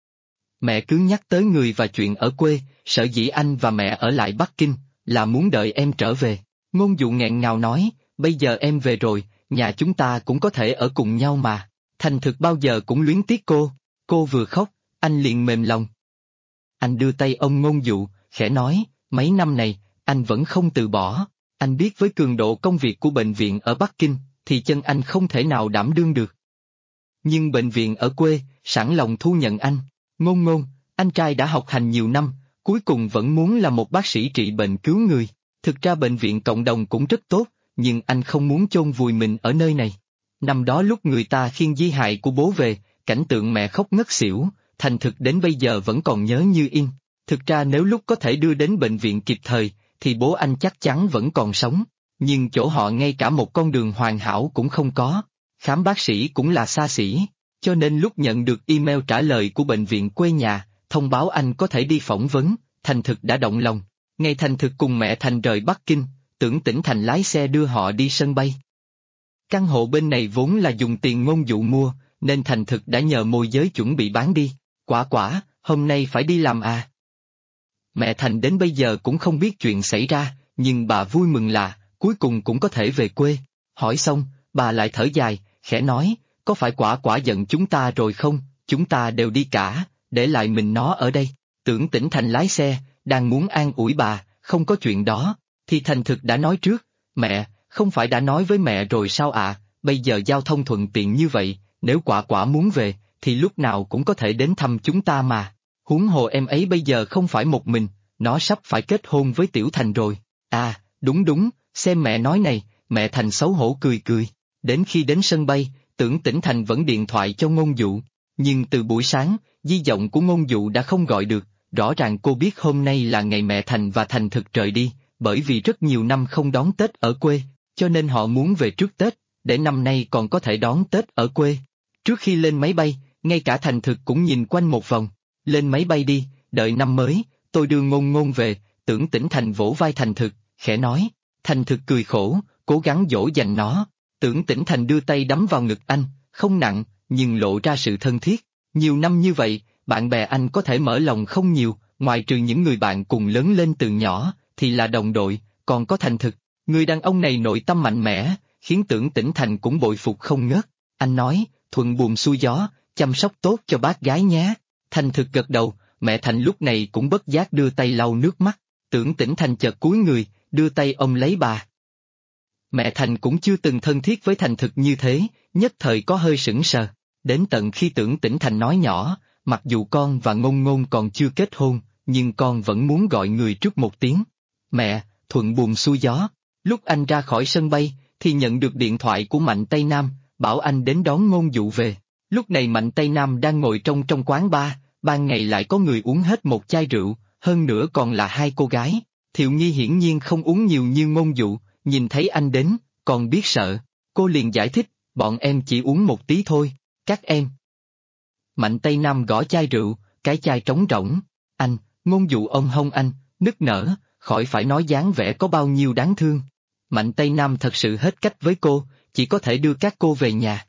Mẹ cứ nhắc tới người và chuyện ở quê, sở dĩ anh và mẹ ở lại Bắc Kinh, là muốn đợi em trở về. Ngôn Dụ nghẹn ngào nói, bây giờ em về rồi, nhà chúng ta cũng có thể ở cùng nhau mà. Thành Thực bao giờ cũng luyến tiếc cô vừa khóc, anh liền mềm lòng. Anh đưa tay ôm Ngôn Dụ, khẽ nói, mấy năm này, anh vẫn không từ bỏ. Anh biết với cường độ công việc của bệnh viện ở Bắc Kinh, thì chân anh không thể nào đảm đương được. Nhưng bệnh viện ở quê, sẵn lòng thu nhận anh. Ngôn Ngôn, anh trai đã học hành nhiều năm, cuối cùng vẫn muốn là một bác sĩ trị bệnh cứu người. Thực ra bệnh viện cộng đồng cũng rất tốt, nhưng anh không muốn chôn vùi mình ở nơi này. Năm đó lúc người ta khiêng di hài của bố về, cảnh tượng mẹ khóc ngất xỉu, Thành Thực đến bây giờ vẫn còn nhớ như in. Thực ra nếu lúc có thể đưa đến bệnh viện kịp thời, thì bố anh chắc chắn vẫn còn sống. Nhưng chỗ họ ngay cả một con đường hoàn hảo cũng không có. Khám bác sĩ cũng là xa xỉ. Cho nên lúc nhận được email trả lời của bệnh viện quê nhà, thông báo anh có thể đi phỏng vấn, Thành Thực đã động lòng. Ngày Thành Thực cùng mẹ Thành rời Bắc Kinh, Tưởng Tĩnh Thành lái xe đưa họ đi sân bay. Căn hộ bên này vốn là dùng tiền Ngôn Dụ mua, nên Thành Thực đã nhờ môi giới chuẩn bị bán đi. Quả, hôm nay phải đi làm à? Mẹ Thành đến bây giờ cũng không biết chuyện xảy ra, nhưng bà vui mừng là, cuối cùng cũng có thể về quê. Hỏi xong, bà lại thở dài, khẽ nói, có phải Quả giận chúng ta rồi không? Chúng ta đều đi cả, để lại mình nó ở đây. Tưởng Tĩnh Thành lái xe, đang muốn an ủi bà, không có chuyện đó, thì Thành Thực đã nói trước, mẹ, không phải đã nói với mẹ rồi sao ạ, bây giờ giao thông thuận tiện như vậy, nếu Quả muốn về, thì lúc nào cũng có thể đến thăm chúng ta mà. Huống hồ em ấy bây giờ không phải một mình, nó sắp phải kết hôn với Tiểu Thành rồi. À, đúng, xem mẹ nói này, mẹ Thành xấu hổ cười. Đến khi đến sân bay, Tưởng Tĩnh Thành vẫn điện thoại cho Ngôn Dụ. Nhưng từ buổi sáng, di động của Ngôn Dụ đã không gọi được, rõ ràng cô biết hôm nay là ngày mẹ Thành và Thành thực rời đi, bởi vì rất nhiều năm không đón Tết ở quê, cho nên họ muốn về trước Tết, để năm nay còn có thể đón Tết ở quê. Trước khi lên máy bay, ngay cả Thành thực cũng nhìn quanh một vòng, lên máy bay đi, đợi năm mới, tôi đưa Ngôn Ngôn về, Tưởng Tĩnh Thành vỗ vai Thành thực, khẽ nói. Thành thực cười khổ, cố gắng dỗ dành nó. Tưởng Tĩnh Thành đưa tay đắm vào ngực anh, không nặng, nhưng lộ ra sự thân thiết. Nhiều năm như vậy, bạn bè anh có thể mở lòng không nhiều, ngoài trừ những người bạn cùng lớn lên từ nhỏ, thì là đồng đội, còn có Thành thực. Người đàn ông này nội tâm mạnh mẽ, khiến Tưởng Tĩnh Thành cũng bội phục không ngớt. Anh nói, thuận buồm xuôi gió, chăm sóc tốt cho bác gái nhé. Thành thực gật đầu, mẹ Thành lúc này cũng bất giác đưa tay lau nước mắt. Tưởng Tĩnh Thành chợt cúi người, đưa tay ôm lấy bà. Mẹ Thành cũng chưa từng thân thiết với Thành thực như thế, nhất thời có hơi sững sờ. Đến tận khi Tưởng Tĩnh Thành nói nhỏ, mặc dù con và Ngôn Ngôn còn chưa kết hôn, nhưng con vẫn muốn gọi người trước một tiếng. Mẹ, thuận buồm xuôi gió. Lúc anh ra khỏi sân bay, thì nhận được điện thoại của Mạnh Tây Nam, bảo anh đến đón Ngôn Dụ về. Lúc này Mạnh Tây Nam đang ngồi trong quán bar, ban ngày lại có người uống hết một chai rượu, hơn nữa còn là hai cô gái. Thiệu Nghi hiển nhiên không uống nhiều như Ngôn Dụ, nhìn thấy anh đến, còn biết sợ. Cô liền giải thích, bọn em chỉ uống một tí thôi, các em. Mạnh Tây Nam gõ chai rượu, cái chai trống rỗng. Anh, Ngôn Dụ ôm hông anh, nức nở, khỏi phải nói dáng vẻ có bao nhiêu đáng thương. Mạnh Tây Nam thật sự hết cách với cô, chỉ có thể đưa các cô về nhà.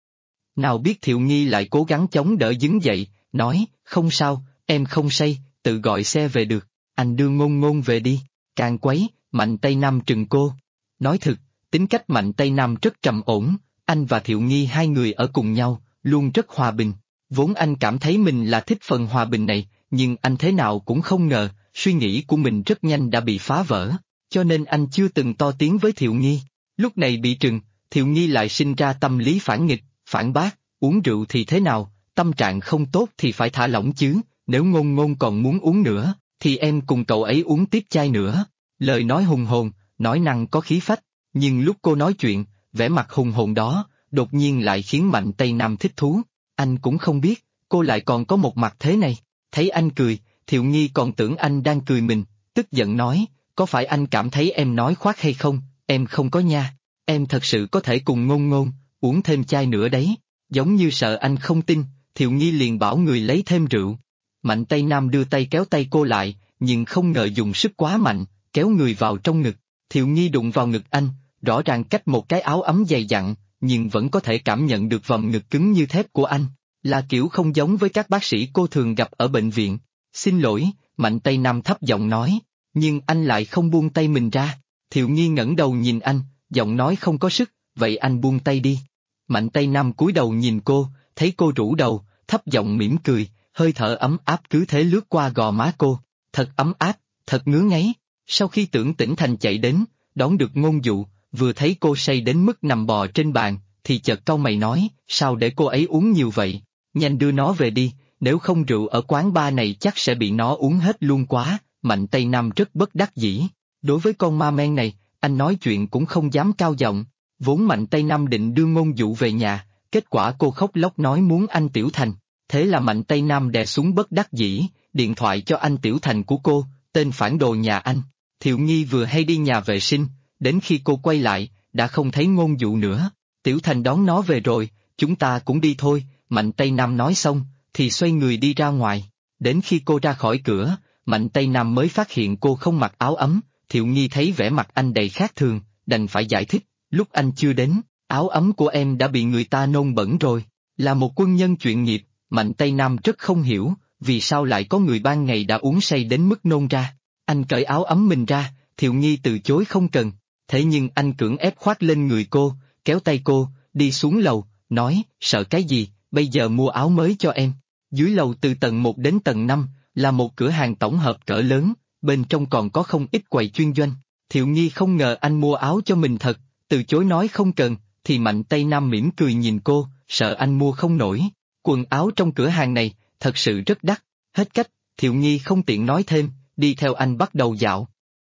Nào biết Thiệu Nghi lại cố gắng chống đỡ đứng dậy, nói, không sao, em không say, tự gọi xe về được, anh đưa Ngôn Ngôn về đi. Càng quấy, Mạnh Tây Nam trừng cô. Nói thực, tính cách Mạnh Tây Nam rất trầm ổn, anh và Thiệu Nghi hai người ở cùng nhau, luôn rất hòa bình. Vốn anh cảm thấy mình là thích phần hòa bình này, nhưng anh thế nào cũng không ngờ, suy nghĩ của mình rất nhanh đã bị phá vỡ, cho nên anh chưa từng to tiếng với Thiệu Nghi. Lúc này bị trừng, Thiệu Nghi lại sinh ra tâm lý phản nghịch, phản bác, uống rượu thì thế nào, tâm trạng không tốt thì phải thả lỏng chứ, nếu Ngôn Ngôn còn muốn uống nữa, thì em cùng cậu ấy uống tiếp chai nữa. Lời nói hùng hồn, nói năng có khí phách, nhưng lúc cô nói chuyện, vẻ mặt hùng hồn đó, đột nhiên lại khiến Mạnh Tây Nam thích thú. Anh cũng không biết, cô lại còn có một mặt thế này. Thấy anh cười, Thiệu Nghi còn tưởng anh đang cười mình, tức giận nói, có phải anh cảm thấy em nói khoác hay không, em không có nha, em thật sự có thể cùng Ngôn Ngôn, uống thêm chai nữa đấy. Giống như sợ anh không tin, Thiệu Nghi liền bảo người lấy thêm rượu. Mạnh Tây Nam đưa tay kéo tay cô lại, nhưng không ngờ dùng sức quá mạnh, kéo người vào trong ngực. Thiệu Nghi đụng vào ngực anh, rõ ràng cách một cái áo ấm dày dặn, nhưng vẫn có thể cảm nhận được vòng ngực cứng như thép của anh, là kiểu không giống với các bác sĩ cô thường gặp ở bệnh viện. Xin lỗi, Mạnh Tây Nam thấp giọng nói, nhưng anh lại không buông tay mình ra. Thiệu Nghi ngẩng đầu nhìn anh, giọng nói không có sức, vậy anh buông tay đi. Mạnh Tây Nam cúi đầu nhìn cô, thấy cô rũ đầu, thấp giọng mỉm cười, hơi thở ấm áp cứ thế lướt qua gò má cô, thật ấm áp, thật ngứa ngáy. Sau khi Tưởng Tĩnh Thành chạy đến, đón được Ngôn Dụ, vừa thấy cô say đến mức nằm bò trên bàn, thì chợt cau mày nói, sao để cô ấy uống nhiều vậy, nhanh đưa nó về đi, nếu không rượu ở quán bar này chắc sẽ bị nó uống hết luôn quá. Mạnh Tây Nam rất bất đắc dĩ, đối với con ma men này, anh nói chuyện cũng không dám cao giọng. Vốn Mạnh Tây Nam định đưa Ngôn Dụ về nhà, kết quả cô khóc lóc nói muốn anh Tiểu Thành, thế là Mạnh Tây Nam đè xuống bất đắc dĩ, điện thoại cho anh Tiểu Thành của cô, tên phản đồ nhà anh. Thiệu Nghi vừa hay đi nhà vệ sinh, đến khi cô quay lại, đã không thấy Ngôn Dụ nữa. Tiểu Thành đón nó về rồi, chúng ta cũng đi thôi, Mạnh Tây Nam nói xong, thì xoay người đi ra ngoài. Đến khi cô ra khỏi cửa, Mạnh Tây Nam mới phát hiện cô không mặc áo ấm. Thiệu Nghi thấy vẻ mặt anh đầy khác thường, đành phải giải thích, lúc anh chưa đến, áo ấm của em đã bị người ta nôn bẩn rồi. Là một quân nhân chuyên nghiệp, Mạnh Tây Nam rất không hiểu, vì sao lại có người ban ngày đã uống say đến mức nôn ra. Anh cởi áo ấm mình ra, Thiệu Nghi từ chối không cần, thế nhưng anh cưỡng ép khoác lên người cô, kéo tay cô, đi xuống lầu, nói, sợ cái gì, bây giờ mua áo mới cho em. Dưới lầu từ tầng 1 đến tầng 5, là một cửa hàng tổng hợp cỡ lớn, bên trong còn có không ít quầy chuyên doanh. Thiệu Nghi không ngờ anh mua áo cho mình thật, từ chối nói không cần, thì Mạnh Tây Nam mỉm cười nhìn cô, sợ anh mua không nổi. Quần áo trong cửa hàng này, thật sự rất đắt, hết cách, Thiệu Nghi không tiện nói thêm, đi theo anh bắt đầu dạo.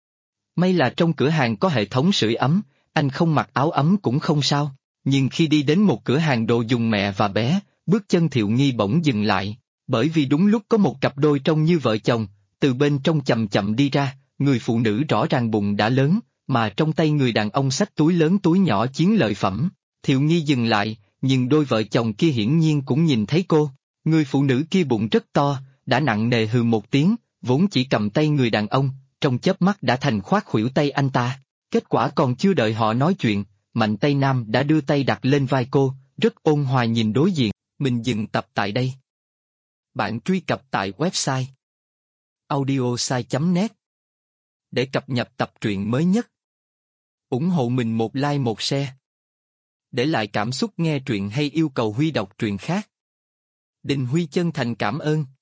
May là trong cửa hàng có hệ thống sưởi ấm, anh không mặc áo ấm cũng không sao, nhưng khi đi đến một cửa hàng đồ dùng mẹ và bé, bước chân Thiệu Nghi bỗng dừng lại, bởi vì đúng lúc có một cặp đôi trông như vợ chồng, từ bên trong chậm chậm đi ra, người phụ nữ rõ ràng bụng đã lớn, mà trong tay người đàn ông xách túi lớn túi nhỏ chiến lợi phẩm. Thiệu Nghi dừng lại, nhưng đôi vợ chồng kia hiển nhiên cũng nhìn thấy cô. Người phụ nữ kia bụng rất to, đã nặng nề hừ một tiếng, vốn chỉ cầm tay người đàn ông, trong chớp mắt đã thành khoát khuỷu tay anh ta. Kết quả còn chưa đợi họ nói chuyện, mạnh tay nam đã đưa tay đặt lên vai cô, rất ôn hòa nhìn đối diện. Mình dừng tập tại đây. Bạn truy cập tại website audiosai.net để cập nhật tập truyện mới nhất. Ủng hộ mình một like một share. Để lại cảm xúc nghe truyện hay yêu cầu Huy đọc truyện khác. Đình Huy chân thành cảm ơn.